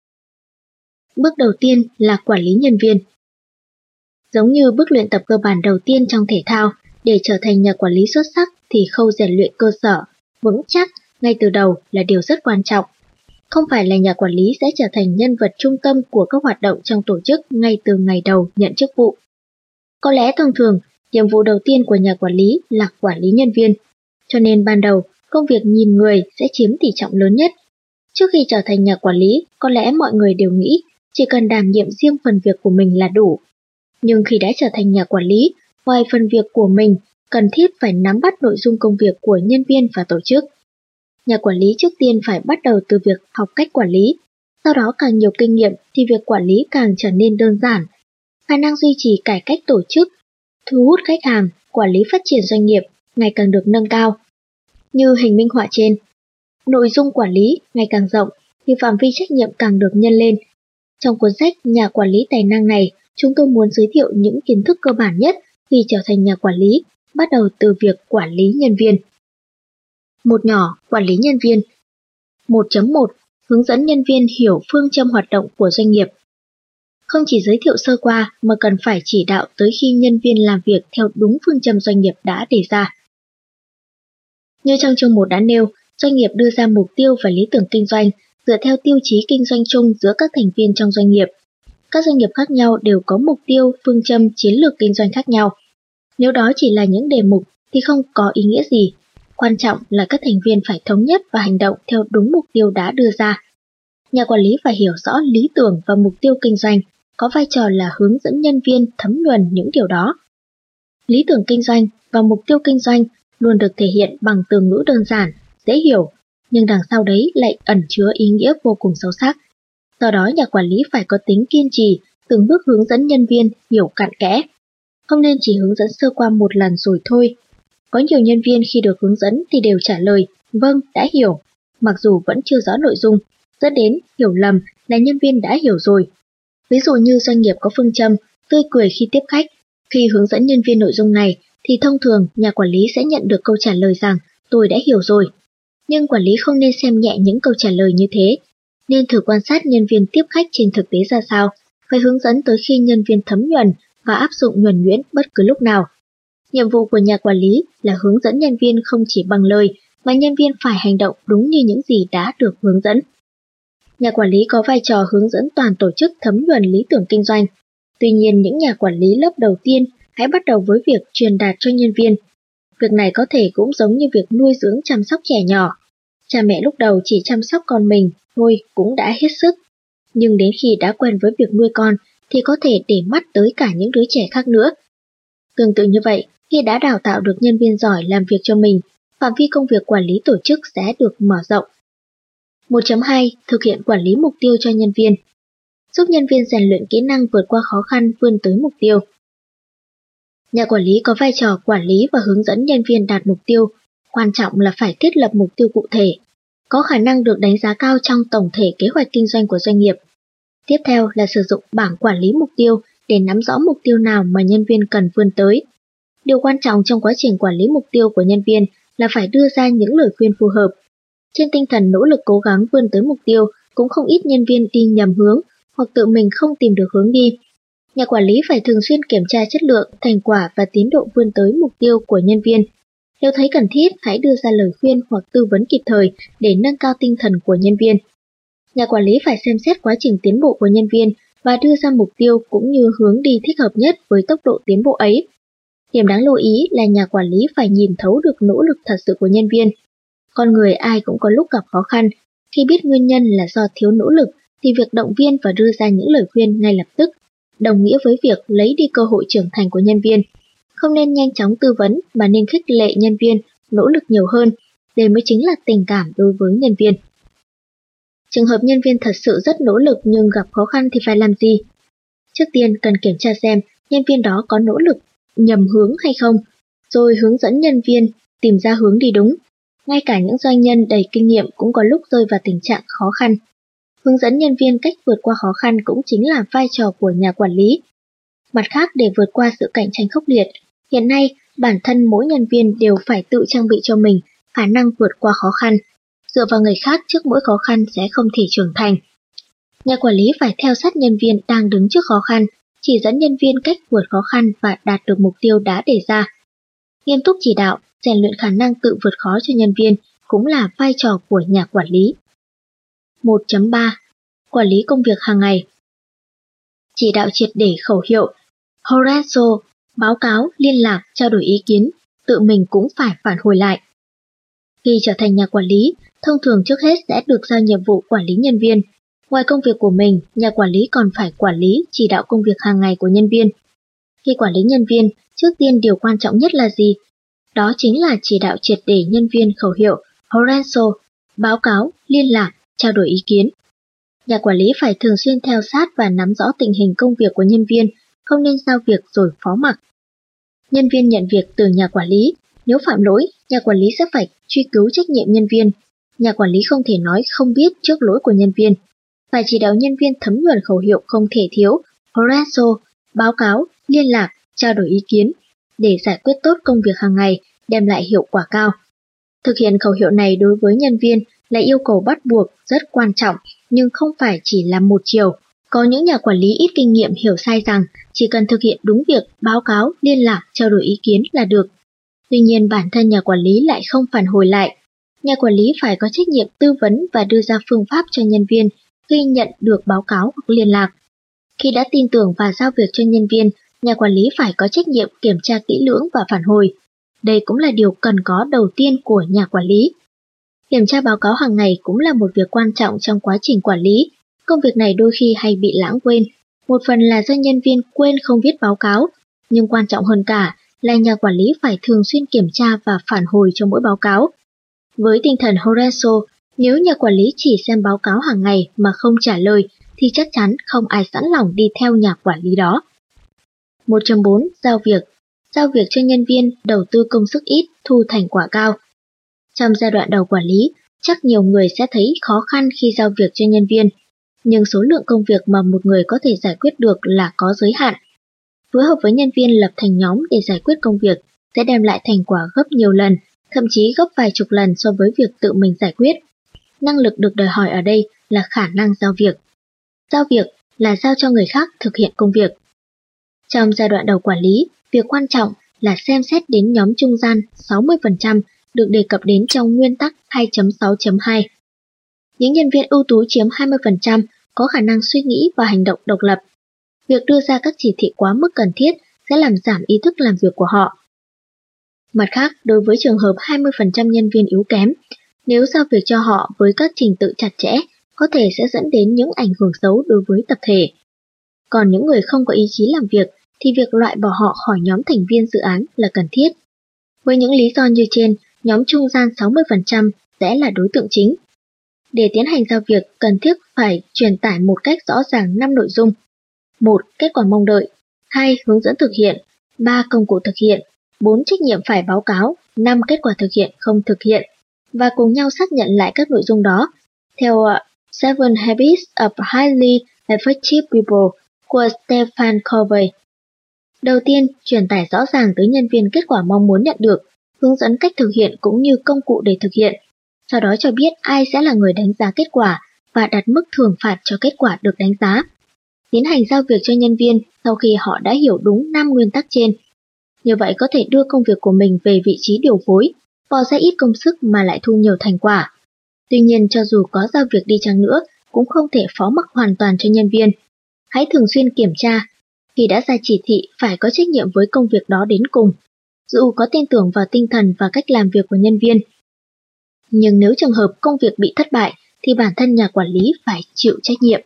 Bước đầu tiên là quản lý nhân viên. Giống như bước luyện tập cơ bản đầu tiên trong thể thao, để trở thành nhà quản lý xuất sắc thì khâu rèn luyện cơ sở, vững chắc ngay từ đầu là điều rất quan trọng. Không phải là nhà quản lý sẽ trở thành nhân vật trung tâm của các hoạt động trong tổ chức ngay từ ngày đầu nhận chức vụ. Có lẽ thông thường, nhiệm vụ đầu tiên của nhà quản lý là quản lý nhân viên, cho nên ban đầu công việc nhìn người sẽ chiếm tỷ trọng lớn nhất. Trước khi trở thành nhà quản lý, có lẽ mọi người đều nghĩ chỉ cần đảm nhiệm riêng phần việc của mình là đủ. Nhưng khi đã trở thành nhà quản lý, ngoài phần việc của mình, cần thiết phải nắm bắt nội dung công việc của nhân viên và tổ chức. Nhà quản lý trước tiên phải bắt đầu từ việc học cách quản lý, sau đó càng nhiều kinh nghiệm thì việc quản lý càng trở nên đơn giản. Khả năng duy trì cải cách tổ chức, thu hút khách hàng, quản lý phát triển doanh nghiệp ngày càng được nâng cao. Như hình minh họa trên, nội dung quản lý ngày càng rộng thì phạm vi trách nhiệm càng được nhân lên. Trong cuốn sách Nhà quản lý tài năng này, chúng tôi muốn giới thiệu những kiến thức cơ bản nhất khi trở thành nhà quản lý, bắt đầu từ việc quản lý nhân viên. Một nhỏ, quản lý nhân viên. một chấm một. Hướng dẫn nhân viên hiểu phương châm hoạt động của doanh nghiệp. Không chỉ giới thiệu sơ qua mà cần phải chỉ đạo tới khi nhân viên làm việc theo đúng phương châm doanh nghiệp đã đề ra. Như trong chương một đã nêu, doanh nghiệp đưa ra mục tiêu và lý tưởng kinh doanh dựa theo tiêu chí kinh doanh chung giữa các thành viên trong doanh nghiệp. Các doanh nghiệp khác nhau đều có mục tiêu, phương châm, chiến lược kinh doanh khác nhau. Nếu đó chỉ là những đề mục thì không có ý nghĩa gì. Quan trọng là các thành viên phải thống nhất và hành động theo đúng mục tiêu đã đưa ra. Nhà quản lý phải hiểu rõ lý tưởng và mục tiêu kinh doanh, có vai trò là hướng dẫn nhân viên thấm nhuần những điều đó. Lý tưởng kinh doanh và mục tiêu kinh doanh luôn được thể hiện bằng từ ngữ đơn giản, dễ hiểu, nhưng đằng sau đấy lại ẩn chứa ý nghĩa vô cùng sâu sắc. Do đó nhà quản lý phải có tính kiên trì, từng bước hướng dẫn nhân viên hiểu cặn kẽ. Không nên chỉ hướng dẫn sơ qua một lần rồi thôi. Có nhiều nhân viên khi được hướng dẫn thì đều trả lời, vâng, đã hiểu, mặc dù vẫn chưa rõ nội dung, dẫn đến hiểu lầm là nhân viên đã hiểu rồi. Ví dụ như doanh nghiệp có phương châm, tươi cười khi tiếp khách. Khi hướng dẫn nhân viên nội dung này thì thông thường nhà quản lý sẽ nhận được câu trả lời rằng tôi đã hiểu rồi. Nhưng quản lý không nên xem nhẹ những câu trả lời như thế, nên thử quan sát nhân viên tiếp khách trên thực tế ra sao, phải hướng dẫn tới khi nhân viên thấm nhuần và áp dụng nhuần nhuyễn bất cứ lúc nào. Nhiệm vụ của nhà quản lý là hướng dẫn nhân viên không chỉ bằng lời mà nhân viên phải hành động đúng như những gì đã được hướng dẫn. Nhà quản lý có vai trò hướng dẫn toàn tổ chức thấm nhuần lý tưởng kinh doanh. Tuy nhiên, những nhà quản lý lớp đầu tiên hãy bắt đầu với việc truyền đạt cho nhân viên. Việc này có thể cũng giống như việc nuôi dưỡng chăm sóc trẻ nhỏ. Cha mẹ lúc đầu chỉ chăm sóc con mình thôi cũng đã hết sức. Nhưng đến khi đã quen với việc nuôi con thì có thể để mắt tới cả những đứa trẻ khác nữa. Tương tự như vậy, khi đã đào tạo được nhân viên giỏi làm việc cho mình, phạm vi công việc quản lý tổ chức sẽ được mở rộng. một chấm hai. Thực hiện quản lý mục tiêu cho nhân viên. Giúp nhân viên rèn luyện kỹ năng vượt qua khó khăn vươn tới mục tiêu. Nhà quản lý có vai trò quản lý và hướng dẫn nhân viên đạt mục tiêu, quan trọng là phải thiết lập mục tiêu cụ thể, có khả năng được đánh giá cao trong tổng thể kế hoạch kinh doanh của doanh nghiệp. Tiếp theo là sử dụng bảng quản lý mục tiêu để nắm rõ mục tiêu nào mà nhân viên cần vươn tới. Điều quan trọng trong quá trình quản lý mục tiêu của nhân viên là phải đưa ra những lời khuyên phù hợp. Trên tinh thần nỗ lực cố gắng vươn tới mục tiêu, cũng không ít nhân viên đi nhầm hướng hoặc tự mình không tìm được hướng đi. Nhà quản lý phải thường xuyên kiểm tra chất lượng, thành quả và tiến độ vươn tới mục tiêu của nhân viên. Nếu thấy cần thiết, hãy đưa ra lời khuyên hoặc tư vấn kịp thời để nâng cao tinh thần của nhân viên. Nhà quản lý phải xem xét quá trình tiến bộ của nhân viên và đưa ra mục tiêu cũng như hướng đi thích hợp nhất với tốc độ tiến bộ ấy. Điểm đáng lưu ý là nhà quản lý phải nhìn thấu được nỗ lực thật sự của nhân viên. Con người ai cũng có lúc gặp khó khăn, khi biết nguyên nhân là do thiếu nỗ lực thì việc động viên và đưa ra những lời khuyên ngay lập tức đồng nghĩa với việc lấy đi cơ hội trưởng thành của nhân viên. Không nên nhanh chóng tư vấn mà nên khích lệ nhân viên nỗ lực nhiều hơn, đây mới chính là tình cảm đối với nhân viên. Trường hợp nhân viên thật sự rất nỗ lực nhưng gặp khó khăn thì phải làm gì? Trước tiên cần kiểm tra xem nhân viên đó có nỗ lực nhầm hướng hay không, rồi hướng dẫn nhân viên tìm ra hướng đi đúng. Ngay cả những doanh nhân đầy kinh nghiệm cũng có lúc rơi vào tình trạng khó khăn. Hướng dẫn nhân viên cách vượt qua khó khăn cũng chính là vai trò của nhà quản lý. Mặt khác, để vượt qua sự cạnh tranh khốc liệt, hiện nay bản thân mỗi nhân viên đều phải tự trang bị cho mình khả năng vượt qua khó khăn. Dựa vào người khác trước mỗi khó khăn sẽ không thể trưởng thành. Nhà quản lý phải theo sát nhân viên đang đứng trước khó khăn, chỉ dẫn nhân viên cách vượt khó khăn và đạt được mục tiêu đã đề ra. Nghiêm túc chỉ đạo, rèn luyện khả năng tự vượt khó cho nhân viên cũng là vai trò của nhà quản lý. một chấm ba. Quản lý công việc hàng ngày. Chỉ đạo triệt để khẩu hiệu Horatio, báo cáo, liên lạc, trao đổi ý kiến, tự mình cũng phải phản hồi lại. Khi trở thành nhà quản lý, thông thường trước hết sẽ được giao nhiệm vụ quản lý nhân viên. Ngoài công việc của mình, nhà quản lý còn phải quản lý, chỉ đạo công việc hàng ngày của nhân viên. Khi quản lý nhân viên, trước tiên điều quan trọng nhất là gì? Đó chính là chỉ đạo triệt để nhân viên khẩu hiệu Horatio, báo cáo, liên lạc, trao đổi ý kiến. Nhà quản lý phải thường xuyên theo sát và nắm rõ tình hình công việc của nhân viên, không nên giao việc rồi phó mặc. Nhân viên nhận việc từ nhà quản lý, nếu phạm lỗi, nhà quản lý sẽ phải truy cứu trách nhiệm nhân viên. Nhà quản lý không thể nói không biết trước lỗi của nhân viên. Phải chỉ đạo nhân viên thấm nhuần khẩu hiệu không thể thiếu Horatio, báo cáo, liên lạc, trao đổi ý kiến để giải quyết tốt công việc hàng ngày, đem lại hiệu quả cao. Thực hiện khẩu hiệu này đối với nhân viên là yêu cầu bắt buộc rất quan trọng, nhưng không phải chỉ là một chiều. Có những nhà quản lý ít kinh nghiệm hiểu sai rằng chỉ cần thực hiện đúng việc báo cáo, liên lạc, trao đổi ý kiến là được. Tuy nhiên bản thân nhà quản lý lại không phản hồi lại. Nhà quản lý phải có trách nhiệm tư vấn và đưa ra phương pháp cho nhân viên khi nhận được báo cáo hoặc liên lạc. Khi đã tin tưởng và giao việc cho nhân viên, nhà quản lý phải có trách nhiệm kiểm tra kỹ lưỡng và phản hồi. Đây cũng là điều cần có đầu tiên của nhà quản lý. Kiểm tra báo cáo hàng ngày cũng là một việc quan trọng trong quá trình quản lý. Công việc này đôi khi hay bị lãng quên. Một phần là do nhân viên quên không viết báo cáo, nhưng quan trọng hơn cả là nhà quản lý phải thường xuyên kiểm tra và phản hồi cho mỗi báo cáo. Với tinh thần Horatio, nếu nhà quản lý chỉ xem báo cáo hàng ngày mà không trả lời thì chắc chắn không ai sẵn lòng đi theo nhà quản lý đó. một chấm bốn. Giao việc. Giao việc cho nhân viên, đầu tư công sức ít, thu thành quả cao. Trong giai đoạn đầu quản lý, chắc nhiều người sẽ thấy khó khăn khi giao việc cho nhân viên, nhưng số lượng công việc mà một người có thể giải quyết được là có giới hạn. Phối hợp với nhân viên lập thành nhóm để giải quyết công việc sẽ đem lại thành quả gấp nhiều lần, thậm chí gấp vài chục lần so với việc tự mình giải quyết. Năng lực được đòi hỏi ở đây là khả năng giao việc. Giao việc là giao cho người khác thực hiện công việc. Trong giai đoạn đầu quản lý, việc quan trọng là xem xét đến nhóm trung gian sáu mươi phần trăm được đề cập đến trong nguyên tắc hai chấm sáu chấm hai. Những nhân viên ưu tú chiếm hai mươi phần trăm có khả năng suy nghĩ và hành động độc lập. Việc đưa ra các chỉ thị quá mức cần thiết sẽ làm giảm ý thức làm việc của họ. Mặt khác, đối với trường hợp hai mươi phần trăm nhân viên yếu kém, nếu giao việc cho họ với các trình tự chặt chẽ, có thể sẽ dẫn đến những ảnh hưởng xấu đối với tập thể. Còn những người không có ý chí làm việc, thì việc loại bỏ họ khỏi nhóm thành viên dự án là cần thiết. Với những lý do như trên, nhóm trung gian sáu mươi phần trăm sẽ là đối tượng chính. Để tiến hành giao việc, cần thiết phải truyền tải một cách rõ ràng năm nội dung. một. Kết quả mong đợi. hai. Hướng dẫn thực hiện. ba. Công cụ thực hiện. bốn. Trách nhiệm phải báo cáo. năm. Kết quả thực hiện không thực hiện. Và cùng nhau xác nhận lại các nội dung đó. Theo uh, Seven Habits of Highly Effective People của Stephen Covey. Đầu tiên, truyền tải rõ ràng tới nhân viên kết quả mong muốn nhận được, hướng dẫn cách thực hiện cũng như công cụ để thực hiện. Sau đó cho biết ai sẽ là người đánh giá kết quả và đặt mức thưởng phạt cho kết quả được đánh giá. Tiến hành giao việc cho nhân viên sau khi họ đã hiểu đúng năm nguyên tắc trên. Như vậy có thể đưa công việc của mình về vị trí điều phối, bỏ ra ít công sức mà lại thu nhiều thành quả. Tuy nhiên, cho dù có giao việc đi chăng nữa, cũng không thể phó mặc hoàn toàn cho nhân viên. Hãy thường xuyên kiểm tra. Khi đã ra chỉ thị, phải có trách nhiệm với công việc đó đến cùng, dù có tin tưởng vào tinh thần và cách làm việc của nhân viên. Nhưng nếu trường hợp công việc bị thất bại, thì bản thân nhà quản lý phải chịu trách nhiệm.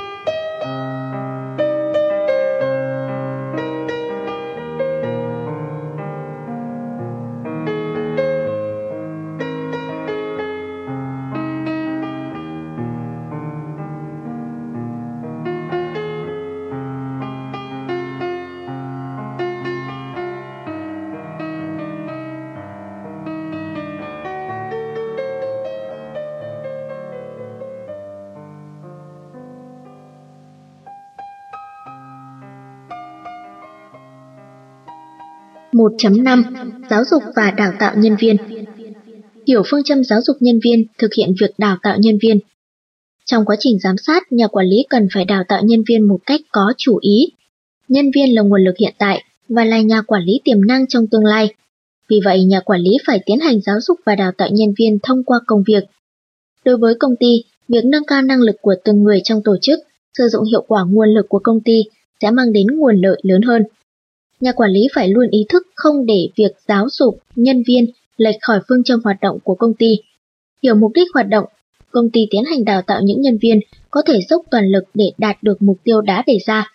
một chấm năm. Giáo dục và đào tạo nhân viên. Hiểu phương châm giáo dục nhân viên, thực hiện việc đào tạo nhân viên. Trong quá trình giám sát, nhà quản lý cần phải đào tạo nhân viên một cách có chủ ý. Nhân viên là nguồn lực hiện tại và là nhà quản lý tiềm năng trong tương lai. Vì vậy, nhà quản lý phải tiến hành giáo dục và đào tạo nhân viên thông qua công việc. Đối với công ty, việc nâng cao năng lực của từng người trong tổ chức, sử dụng hiệu quả nguồn lực của công ty sẽ mang đến nguồn lợi lớn hơn. Nhà quản lý phải luôn ý thức không để việc giáo dục nhân viên lệch khỏi phương châm hoạt động của công ty. Hiểu mục đích hoạt động, công ty tiến hành đào tạo những nhân viên có thể dốc toàn lực để đạt được mục tiêu đã đề ra.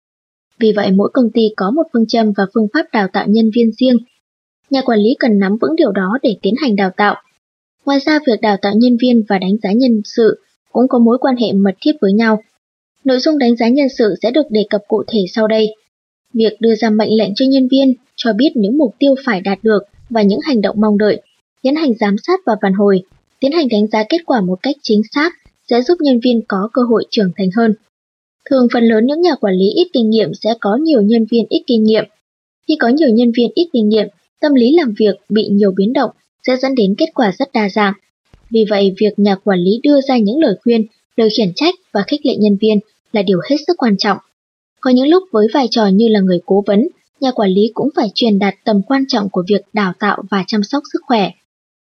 Vì vậy, mỗi công ty có một phương châm và phương pháp đào tạo nhân viên riêng. Nhà quản lý cần nắm vững điều đó để tiến hành đào tạo. Ngoài ra, việc đào tạo nhân viên và đánh giá nhân sự cũng có mối quan hệ mật thiết với nhau. Nội dung đánh giá nhân sự sẽ được đề cập cụ thể sau đây. Việc đưa ra mệnh lệnh cho nhân viên, cho biết những mục tiêu phải đạt được và những hành động mong đợi, tiến hành giám sát và phản hồi, tiến hành đánh giá kết quả một cách chính xác sẽ giúp nhân viên có cơ hội trưởng thành hơn. Thường phần lớn những nhà quản lý ít kinh nghiệm sẽ có nhiều nhân viên ít kinh nghiệm. Khi có nhiều nhân viên ít kinh nghiệm, tâm lý làm việc bị nhiều biến động sẽ dẫn đến kết quả rất đa dạng. Vì vậy, việc nhà quản lý đưa ra những lời khuyên, lời khiển trách và khích lệ nhân viên là điều hết sức quan trọng. Có những lúc với vai trò như là người cố vấn, nhà quản lý cũng phải truyền đạt tầm quan trọng của việc đào tạo và chăm sóc sức khỏe.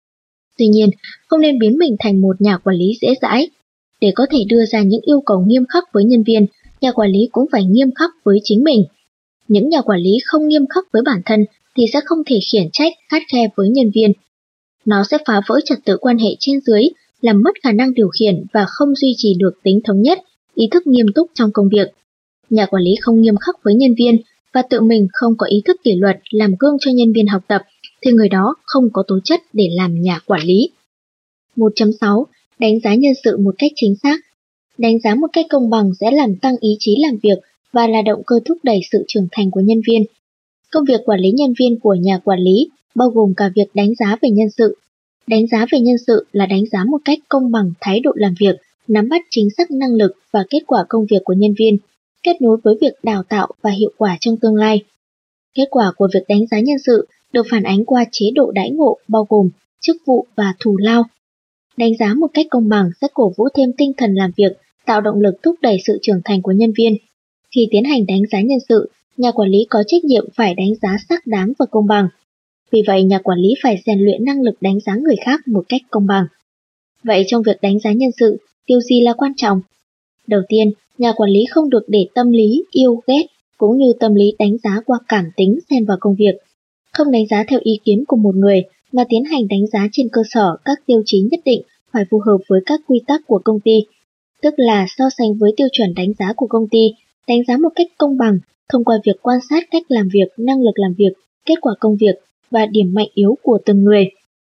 Tuy nhiên, không nên biến mình thành một nhà quản lý dễ dãi. Để có thể đưa ra những yêu cầu nghiêm khắc với nhân viên, nhà quản lý cũng phải nghiêm khắc với chính mình. Những nhà quản lý không nghiêm khắc với bản thân thì sẽ không thể khiển trách, khắt khe với nhân viên. Nó sẽ phá vỡ trật tự quan hệ trên dưới, làm mất khả năng điều khiển và không duy trì được tính thống nhất, ý thức nghiêm túc trong công việc. Nhà quản lý không nghiêm khắc với nhân viên và tự mình không có ý thức kỷ luật làm gương cho nhân viên học tập, thì người đó không có tố chất để làm nhà quản lý. một chấm sáu. Đánh giá nhân sự một cách chính xác. Đánh giá một cách công bằng sẽ làm tăng ý chí làm việc và là động cơ thúc đẩy sự trưởng thành của nhân viên. Công việc quản lý nhân viên của nhà quản lý bao gồm cả việc đánh giá về nhân sự. Đánh giá về nhân sự là đánh giá một cách công bằng thái độ làm việc, nắm bắt chính xác năng lực và kết quả công việc của nhân viên, kết nối với việc đào tạo và hiệu quả trong tương lai. Kết quả của việc đánh giá nhân sự được phản ánh qua chế độ đãi ngộ bao gồm chức vụ và thù lao. Đánh giá một cách công bằng sẽ cổ vũ thêm tinh thần làm việc, tạo động lực thúc đẩy sự trưởng thành của nhân viên. Khi tiến hành đánh giá nhân sự, nhà quản lý có trách nhiệm phải đánh giá xác đáng và công bằng. Vì vậy, nhà quản lý phải rèn luyện năng lực đánh giá người khác một cách công bằng. Vậy trong việc đánh giá nhân sự, điều gì là quan trọng? Đầu tiên, nhà quản lý không được để tâm lý yêu ghét cũng như tâm lý đánh giá qua cảm tính xen vào công việc. Không đánh giá theo ý kiến của một người mà tiến hành đánh giá trên cơ sở các tiêu chí nhất định phải phù hợp với các quy tắc của công ty, tức là so sánh với tiêu chuẩn đánh giá của công ty, đánh giá một cách công bằng thông qua việc quan sát cách làm việc, năng lực làm việc, kết quả công việc và điểm mạnh yếu của từng người.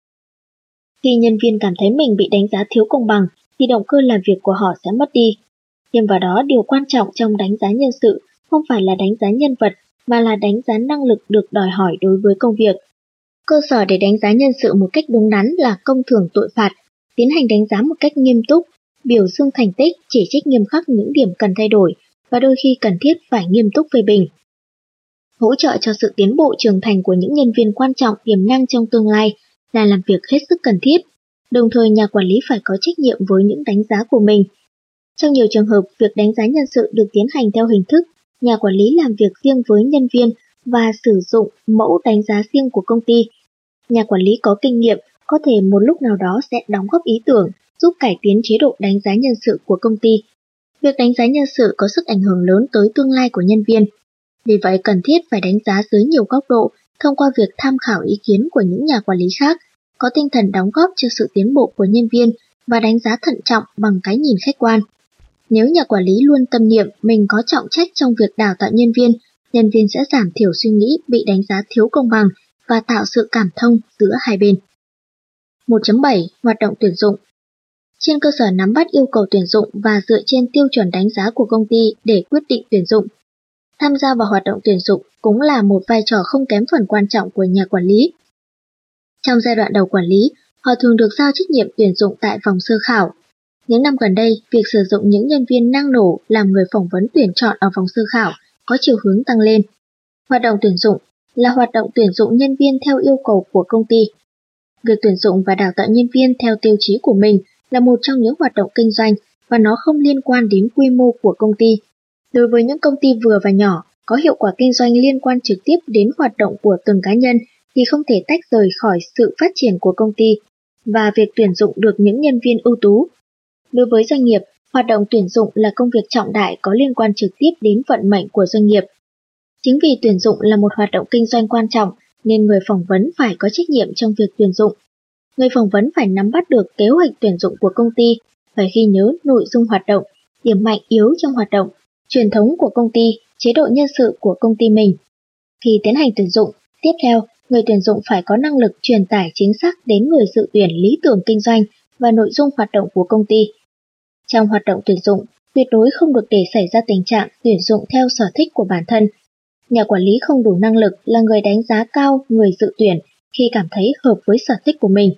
Khi nhân viên cảm thấy mình bị đánh giá thiếu công bằng thì động cơ làm việc của họ sẽ mất đi. Thêm vào đó, điều quan trọng trong đánh giá nhân sự không phải là đánh giá nhân vật mà là đánh giá năng lực được đòi hỏi đối với công việc. Cơ sở để đánh giá nhân sự một cách đúng đắn là công thưởng tội phạt, tiến hành đánh giá một cách nghiêm túc, biểu dương thành tích, chỉ trích nghiêm khắc những điểm cần thay đổi và đôi khi cần thiết phải nghiêm túc phê bình. Hỗ trợ cho sự tiến bộ trưởng thành của những nhân viên quan trọng tiềm năng trong tương lai là làm việc hết sức cần thiết. Đồng thời, nhà quản lý phải có trách nhiệm với những đánh giá của mình. Trong nhiều trường hợp, việc đánh giá nhân sự được tiến hành theo hình thức nhà quản lý làm việc riêng với nhân viên và sử dụng mẫu đánh giá riêng của công ty. Nhà quản lý có kinh nghiệm có thể một lúc nào đó sẽ đóng góp ý tưởng, giúp cải tiến chế độ đánh giá nhân sự của công ty. Việc đánh giá nhân sự có sức ảnh hưởng lớn tới tương lai của nhân viên. Vì vậy, cần thiết phải đánh giá dưới nhiều góc độ thông qua việc tham khảo ý kiến của những nhà quản lý khác, có tinh thần đóng góp cho sự tiến bộ của nhân viên và đánh giá thận trọng bằng cái nhìn khách quan. Nếu nhà quản lý luôn tâm niệm mình có trọng trách trong việc đào tạo nhân viên, nhân viên sẽ giảm thiểu suy nghĩ bị đánh giá thiếu công bằng và tạo sự cảm thông giữa hai bên. một chấm bảy. Hoạt động tuyển dụng. Trên cơ sở nắm bắt yêu cầu tuyển dụng và dựa trên tiêu chuẩn đánh giá của công ty để quyết định tuyển dụng. Tham gia vào hoạt động tuyển dụng cũng là một vai trò không kém phần quan trọng của nhà quản lý. Trong giai đoạn đầu quản lý, họ thường được giao trách nhiệm tuyển dụng tại vòng sơ khảo. Những năm gần đây, việc sử dụng những nhân viên năng nổ làm người phỏng vấn tuyển chọn ở vòng sơ khảo có chiều hướng tăng lên. Hoạt động tuyển dụng là hoạt động tuyển dụng nhân viên theo yêu cầu của công ty. Việc tuyển dụng và đào tạo nhân viên theo tiêu chí của mình là một trong những hoạt động kinh doanh và nó không liên quan đến quy mô của công ty. Đối với những công ty vừa và nhỏ, có hiệu quả kinh doanh liên quan trực tiếp đến hoạt động của từng cá nhân thì không thể tách rời khỏi sự phát triển của công ty và việc tuyển dụng được những nhân viên ưu tú. Đối với doanh nghiệp, hoạt động tuyển dụng là công việc trọng đại có liên quan trực tiếp đến vận mệnh của doanh nghiệp. Chính vì tuyển dụng là một hoạt động kinh doanh quan trọng nên người phỏng vấn phải có trách nhiệm trong việc tuyển dụng. Người phỏng vấn phải nắm bắt được kế hoạch tuyển dụng của công ty, phải ghi nhớ nội dung hoạt động, điểm mạnh yếu trong hoạt động, truyền thống của công ty, chế độ nhân sự của công ty mình. Khi tiến hành tuyển dụng, tiếp theo, người tuyển dụng phải có năng lực truyền tải chính xác đến người dự tuyển lý tưởng kinh doanh và nội dung hoạt động của công ty. Trong hoạt động tuyển dụng, tuyệt đối không được để xảy ra tình trạng tuyển dụng theo sở thích của bản thân. Nhà quản lý không đủ năng lực là người đánh giá cao người dự tuyển khi cảm thấy hợp với sở thích của mình.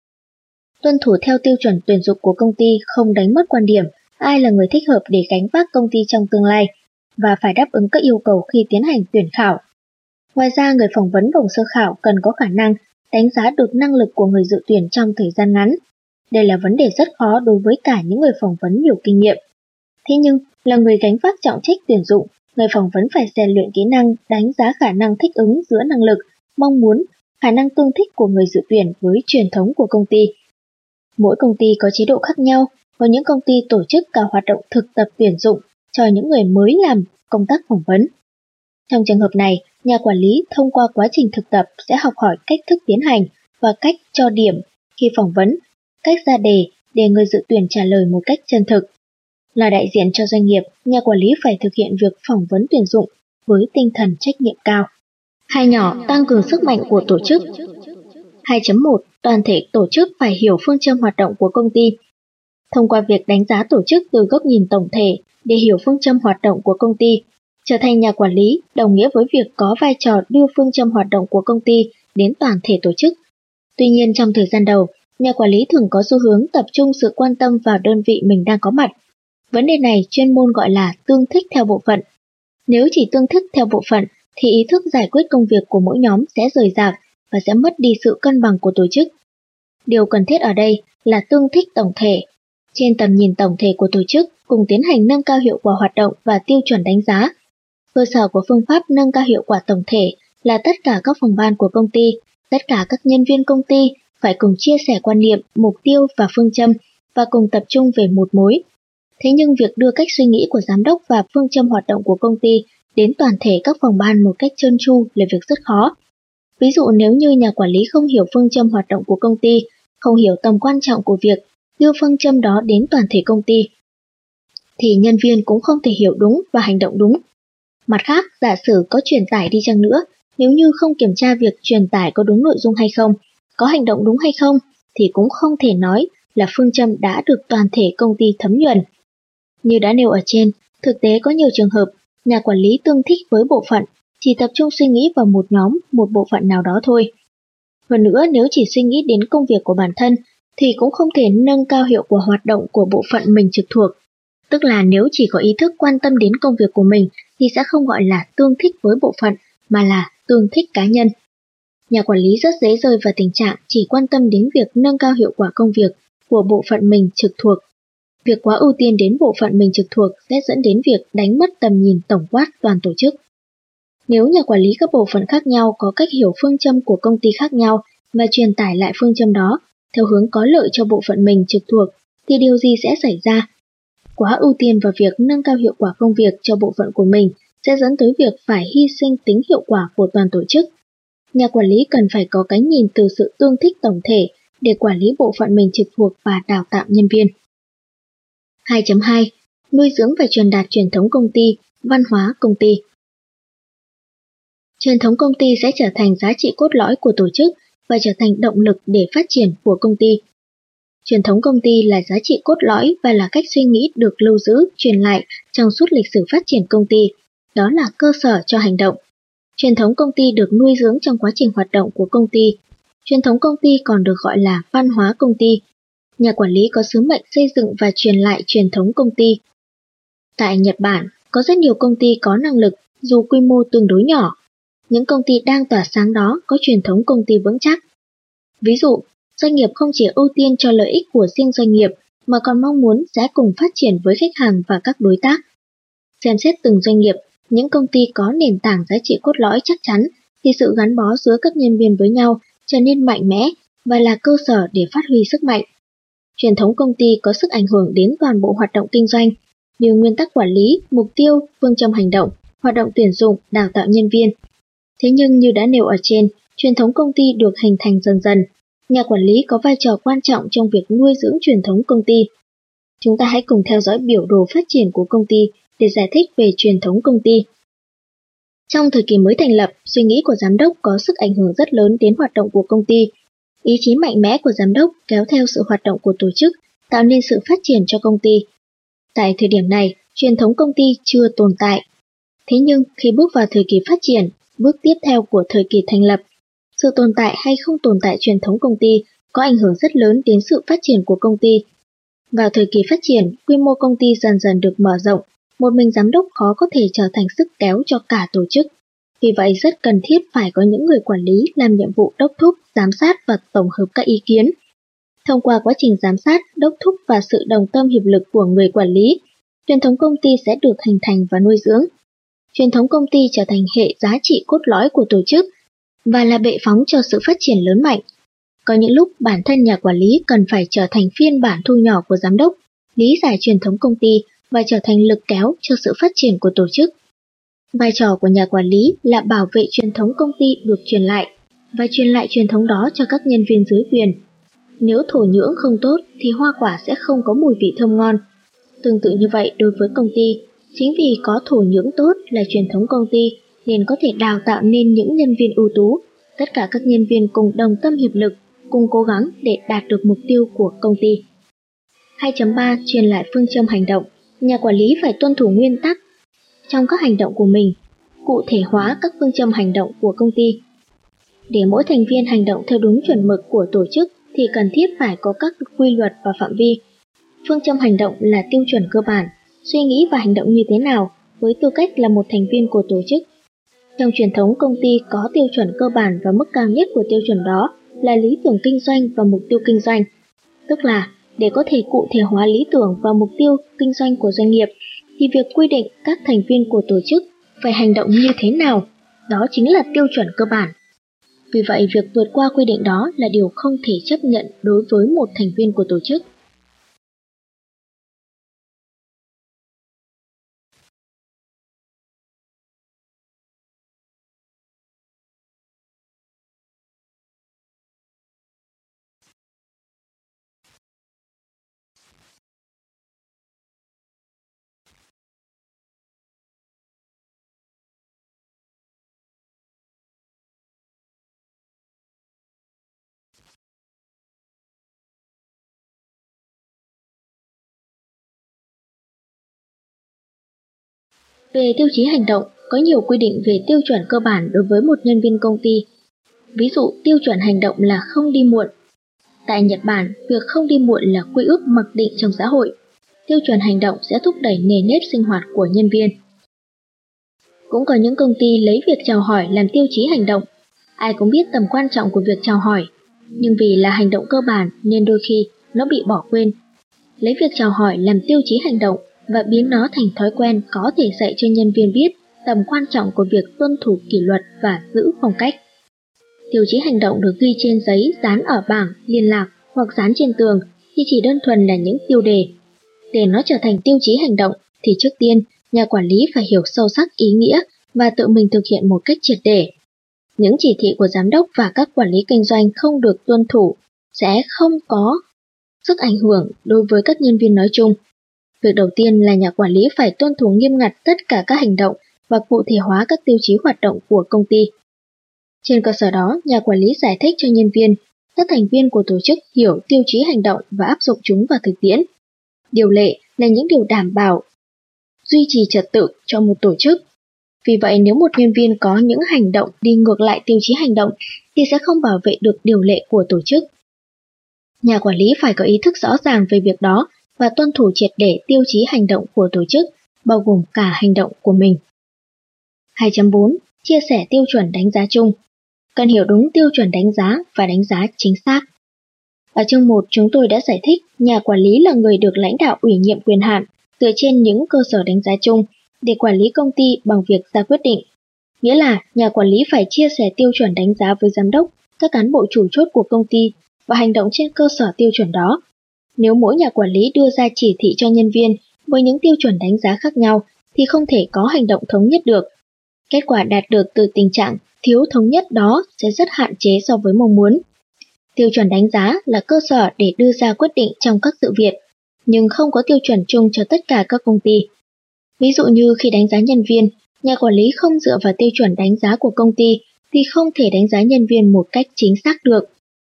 Tuân thủ theo tiêu chuẩn tuyển dụng của công ty, không đánh mất quan điểm ai là người thích hợp để gánh vác công ty trong tương lai và phải đáp ứng các yêu cầu khi tiến hành tuyển khảo. Ngoài ra, người phỏng vấn vòng sơ khảo cần có khả năng đánh giá được năng lực của người dự tuyển trong thời gian ngắn. Đây là vấn đề rất khó đối với cả những người phỏng vấn nhiều kinh nghiệm. Thế nhưng, là người gánh vác trọng trách tuyển dụng, người phỏng vấn phải rèn luyện kỹ năng đánh giá khả năng thích ứng giữa năng lực, mong muốn, khả năng tương thích của người dự tuyển với truyền thống của công ty. Mỗi công ty có chế độ khác nhau, có những công ty tổ chức cả hoạt động thực tập tuyển dụng cho những người mới làm công tác phỏng vấn. Trong trường hợp này, nhà quản lý thông qua quá trình thực tập sẽ học hỏi cách thức tiến hành và cách cho điểm khi phỏng vấn, cách ra đề để người dự tuyển trả lời một cách chân thực. Là đại diện cho doanh nghiệp, nhà quản lý phải thực hiện việc phỏng vấn tuyển dụng với tinh thần trách nhiệm cao. Hai nhỏ, tăng cường sức mạnh của tổ chức. hai chấm một. Toàn thể tổ chức phải hiểu phương châm hoạt động của công ty. Thông qua việc đánh giá tổ chức từ góc nhìn tổng thể để hiểu phương châm hoạt động của công ty, trở thành nhà quản lý đồng nghĩa với việc có vai trò đưa phương châm hoạt động của công ty đến toàn thể tổ chức. Tuy nhiên, trong thời gian đầu, nhà quản lý thường có xu hướng tập trung sự quan tâm vào đơn vị mình đang có mặt. Vấn đề này chuyên môn gọi là tương thích theo bộ phận. Nếu chỉ tương thích theo bộ phận thì ý thức giải quyết công việc của mỗi nhóm sẽ rời rạc và sẽ mất đi sự cân bằng của tổ chức. Điều cần thiết ở đây là tương thích tổng thể. Trên tầm nhìn tổng thể của tổ chức, cùng tiến hành nâng cao hiệu quả hoạt động và tiêu chuẩn đánh giá. Cơ sở của phương pháp nâng cao hiệu quả tổng thể là tất cả các phòng ban của công ty, Tất cả các nhân viên công ty phải cùng chia sẻ quan niệm, mục tiêu và phương châm và cùng tập trung về một mối. Thế nhưng việc đưa cách suy nghĩ của giám đốc và phương châm hoạt động của công ty đến toàn thể các phòng ban một cách trơn tru là việc rất khó. Ví dụ nếu như nhà quản lý không hiểu phương châm hoạt động của công ty, không hiểu tầm quan trọng của việc đưa phương châm đó đến toàn thể công ty, thì nhân viên cũng không thể hiểu đúng và hành động đúng. Mặt khác, giả sử có truyền tải đi chăng nữa, nếu như không kiểm tra việc truyền tải có đúng nội dung hay không, có hành động đúng hay không, thì cũng không thể nói là phương châm đã được toàn thể công ty thấm nhuần. Như đã nêu ở trên, thực tế có nhiều trường hợp, nhà quản lý tương thích với bộ phận, chỉ tập trung suy nghĩ vào một nhóm, một bộ phận nào đó thôi. Hơn nữa, nếu chỉ suy nghĩ đến công việc của bản thân, thì cũng không thể nâng cao hiệu quả hoạt động của bộ phận mình trực thuộc. Tức là nếu chỉ có ý thức quan tâm đến công việc của mình, thì sẽ không gọi là tương thích với bộ phận, mà là tương thích cá nhân. Nhà quản lý rất dễ rơi vào tình trạng chỉ quan tâm đến việc nâng cao hiệu quả công việc của bộ phận mình trực thuộc. Việc quá ưu tiên đến bộ phận mình trực thuộc sẽ dẫn đến việc đánh mất tầm nhìn tổng quát toàn tổ chức. Nếu nhà quản lý các bộ phận khác nhau có cách hiểu phương châm của công ty khác nhau và truyền tải lại phương châm đó theo hướng có lợi cho bộ phận mình trực thuộc, thì điều gì sẽ xảy ra? Quá ưu tiên vào việc nâng cao hiệu quả công việc cho bộ phận của mình sẽ dẫn tới việc phải hy sinh tính hiệu quả của toàn tổ chức. Nhà quản lý cần phải có cái nhìn từ sự tương thích tổng thể để quản lý bộ phận mình trực thuộc và đào tạo nhân viên. hai chấm hai. Nuôi dưỡng và truyền đạt truyền thống công ty, văn hóa công ty. Truyền thống công ty sẽ trở thành giá trị cốt lõi của tổ chức và trở thành động lực để phát triển của công ty. Truyền thống công ty là giá trị cốt lõi và là cách suy nghĩ được lưu giữ, truyền lại trong suốt lịch sử phát triển công ty. Đó là cơ sở cho hành động. Truyền thống công ty được nuôi dưỡng trong quá trình hoạt động của công ty. Truyền thống công ty còn được gọi là văn hóa công ty. Nhà quản lý có sứ mệnh xây dựng và truyền lại truyền thống công ty. Tại Nhật Bản, có rất nhiều công ty có năng lực dù quy mô tương đối nhỏ. Những công ty đang tỏa sáng đó có truyền thống công ty vững chắc. Ví dụ, doanh nghiệp không chỉ ưu tiên cho lợi ích của riêng doanh nghiệp mà còn mong muốn sẽ cùng phát triển với khách hàng và các đối tác. Xem xét từng doanh nghiệp, những công ty có nền tảng giá trị cốt lõi chắc chắn thì sự gắn bó giữa các nhân viên với nhau trở nên mạnh mẽ và là cơ sở để phát huy sức mạnh. Truyền thống công ty có sức ảnh hưởng đến toàn bộ hoạt động kinh doanh, như nguyên tắc quản lý, mục tiêu, phương châm hành động, hoạt động tuyển dụng, đào tạo nhân viên. Thế nhưng như đã nêu ở trên, truyền thống công ty được hình thành dần dần. Nhà quản lý có vai trò quan trọng trong việc nuôi dưỡng truyền thống công ty. Chúng ta hãy cùng theo dõi biểu đồ phát triển của công ty để giải thích về truyền thống công ty. Trong thời kỳ mới thành lập, suy nghĩ của giám đốc có sức ảnh hưởng rất lớn đến hoạt động của công ty. Ý chí mạnh mẽ của giám đốc kéo theo sự hoạt động của tổ chức, tạo nên sự phát triển cho công ty. Tại thời điểm này, truyền thống công ty chưa tồn tại. Thế nhưng khi bước vào thời kỳ phát triển, bước tiếp theo của thời kỳ thành lập, sự tồn tại hay không tồn tại truyền thống công ty có ảnh hưởng rất lớn đến sự phát triển của công ty. Vào thời kỳ phát triển, quy mô công ty dần dần được mở rộng, một mình giám đốc khó có thể trở thành sức kéo cho cả tổ chức. Vì vậy rất cần thiết phải có những người quản lý làm nhiệm vụ đốc thúc, giám sát và tổng hợp các ý kiến. Thông qua quá trình giám sát, đốc thúc và sự đồng tâm hiệp lực của người quản lý, truyền thống công ty sẽ được hình thành và nuôi dưỡng. Truyền thống công ty trở thành hệ giá trị cốt lõi của tổ chức và là bệ phóng cho sự phát triển lớn mạnh. Có những lúc bản thân nhà quản lý cần phải trở thành phiên bản thu nhỏ của giám đốc, lý giải truyền thống công ty và trở thành lực kéo cho sự phát triển của tổ chức. Vai trò của nhà quản lý là bảo vệ truyền thống công ty được truyền lại và truyền lại truyền thống đó cho các nhân viên dưới quyền. Nếu thổ nhưỡng không tốt thì hoa quả sẽ không có mùi vị thơm ngon. Tương tự như vậy đối với công ty, chính vì có thổ nhưỡng tốt là truyền thống công ty nên có thể đào tạo nên những nhân viên ưu tú. Tất cả các nhân viên cùng đồng tâm hiệp lực, cùng cố gắng để đạt được mục tiêu của công ty. hai chấm ba. Truyền lại phương châm hành động. Nhà quản lý phải tuân thủ nguyên tắc trong các hành động của mình, cụ thể hóa các phương châm hành động của công ty. Để mỗi thành viên hành động theo đúng chuẩn mực của tổ chức thì cần thiết phải có các quy luật và phạm vi. Phương châm hành động là tiêu chuẩn cơ bản, suy nghĩ và hành động như thế nào với tư cách là một thành viên của tổ chức. Trong truyền thống công ty có tiêu chuẩn cơ bản và mức cao nhất của tiêu chuẩn đó là lý tưởng kinh doanh và mục tiêu kinh doanh. Tức là, để có thể cụ thể hóa lý tưởng và mục tiêu kinh doanh của doanh nghiệp, thì việc quy định các thành viên của tổ chức phải hành động như thế nào, đó chính là tiêu chuẩn cơ bản. Vì vậy, việc vượt qua quy định đó là điều không thể chấp nhận đối với một thành viên của tổ chức. Về tiêu chí hành động, có nhiều quy định về tiêu chuẩn cơ bản đối với một nhân viên công ty. Ví dụ, tiêu chuẩn hành động là không đi muộn. Tại Nhật Bản, việc không đi muộn là quy ước mặc định trong xã hội. Tiêu chuẩn hành động sẽ thúc đẩy nề nếp sinh hoạt của nhân viên. Cũng có những công ty lấy việc chào hỏi làm tiêu chí hành động. Ai cũng biết tầm quan trọng của việc chào hỏi, nhưng vì là hành động cơ bản nên đôi khi nó bị bỏ quên. Lấy việc chào hỏi làm tiêu chí hành động và biến nó thành thói quen có thể dạy cho nhân viên biết tầm quan trọng của việc tuân thủ kỷ luật và giữ phong cách. Tiêu chí hành động được ghi trên giấy, dán ở bảng, liên lạc hoặc dán trên tường thì chỉ đơn thuần là những tiêu đề. Để nó trở thành tiêu chí hành động thì trước tiên, nhà quản lý phải hiểu sâu sắc ý nghĩa và tự mình thực hiện một cách triệt để. Những chỉ thị của giám đốc và các quản lý kinh doanh không được tuân thủ sẽ không có sức ảnh hưởng đối với các nhân viên nói chung. Việc đầu tiên là nhà quản lý phải tuân thủ nghiêm ngặt tất cả các hành động và cụ thể hóa các tiêu chí hoạt động của công ty. Trên cơ sở đó, nhà quản lý giải thích cho nhân viên, các thành viên của tổ chức hiểu tiêu chí hành động và áp dụng chúng vào thực tiễn. Điều lệ là những điều đảm bảo duy trì trật tự cho một tổ chức. Vì vậy, nếu một nhân viên có những hành động đi ngược lại tiêu chí hành động thì sẽ không bảo vệ được điều lệ của tổ chức. Nhà quản lý phải có ý thức rõ ràng về việc đó và tuân thủ triệt để tiêu chí hành động của tổ chức, bao gồm cả hành động của mình. hai chấm bốn. Chia sẻ tiêu chuẩn đánh giá chung. Cần hiểu đúng tiêu chuẩn đánh giá và đánh giá chính xác. Ở chương một, chúng tôi đã giải thích nhà quản lý là người được lãnh đạo ủy nhiệm quyền hạn dựa trên những cơ sở đánh giá chung để quản lý công ty bằng việc ra quyết định. Nghĩa là nhà quản lý phải chia sẻ tiêu chuẩn đánh giá với giám đốc, các cán bộ chủ chốt của công ty và hành động trên cơ sở tiêu chuẩn đó. Nếu mỗi nhà quản lý đưa ra chỉ thị cho nhân viên với những tiêu chuẩn đánh giá khác nhau thì không thể có hành động thống nhất được. Kết quả đạt được từ tình trạng thiếu thống nhất đó sẽ rất hạn chế so với mong muốn. Tiêu chuẩn đánh giá là cơ sở để đưa ra quyết định trong các sự việc, nhưng không có tiêu chuẩn chung cho tất cả các công ty. Ví dụ như khi đánh giá nhân viên, nhà quản lý không dựa vào tiêu chuẩn đánh giá của công ty thì không thể đánh giá nhân viên một cách chính xác được.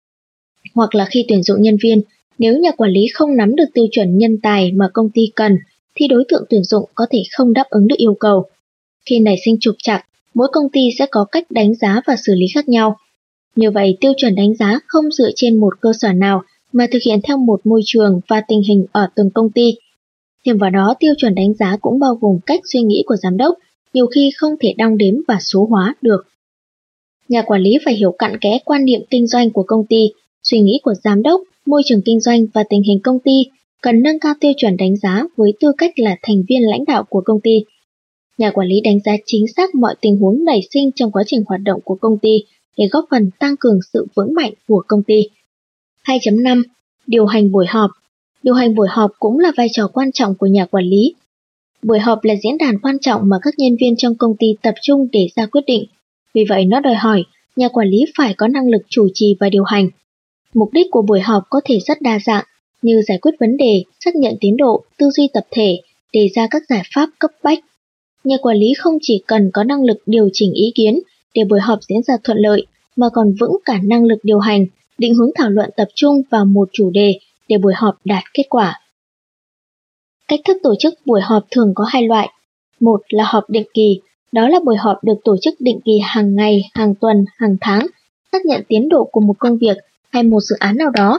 Hoặc là khi tuyển dụng nhân viên, nếu nhà quản lý không nắm được tiêu chuẩn nhân tài mà công ty cần, thì đối tượng tuyển dụng có thể không đáp ứng được yêu cầu. Khi nảy sinh trục trặc, mỗi công ty sẽ có cách đánh giá và xử lý khác nhau. Như vậy, tiêu chuẩn đánh giá không dựa trên một cơ sở nào mà thực hiện theo một môi trường và tình hình ở từng công ty. Thêm vào đó, tiêu chuẩn đánh giá cũng bao gồm cách suy nghĩ của giám đốc, nhiều khi không thể đong đếm và số hóa được. Nhà quản lý phải hiểu cặn kẽ quan niệm kinh doanh của công ty, suy nghĩ của giám đốc, môi trường kinh doanh và tình hình công ty, cần nâng cao tiêu chuẩn đánh giá với tư cách là thành viên lãnh đạo của công ty. Nhà quản lý đánh giá chính xác mọi tình huống nảy sinh trong quá trình hoạt động của công ty để góp phần tăng cường sự vững mạnh của công ty. hai chấm năm. Điều hành buổi họp. Điều hành buổi họp cũng là vai trò quan trọng của nhà quản lý. Buổi họp là diễn đàn quan trọng mà các nhân viên trong công ty tập trung để ra quyết định. Vì vậy nó đòi hỏi nhà quản lý phải có năng lực chủ trì và điều hành. Mục đích của buổi họp có thể rất đa dạng, như giải quyết vấn đề, xác nhận tiến độ, tư duy tập thể, đề ra các giải pháp cấp bách. Nhà quản lý không chỉ cần có năng lực điều chỉnh ý kiến để buổi họp diễn ra thuận lợi, mà còn vững cả năng lực điều hành, định hướng thảo luận tập trung vào một chủ đề để buổi họp đạt kết quả. Cách thức tổ chức buổi họp thường có hai loại. Một là họp định kỳ, đó là buổi họp được tổ chức định kỳ hàng ngày, hàng tuần, hàng tháng, xác nhận tiến độ của một công việc hay một dự án nào đó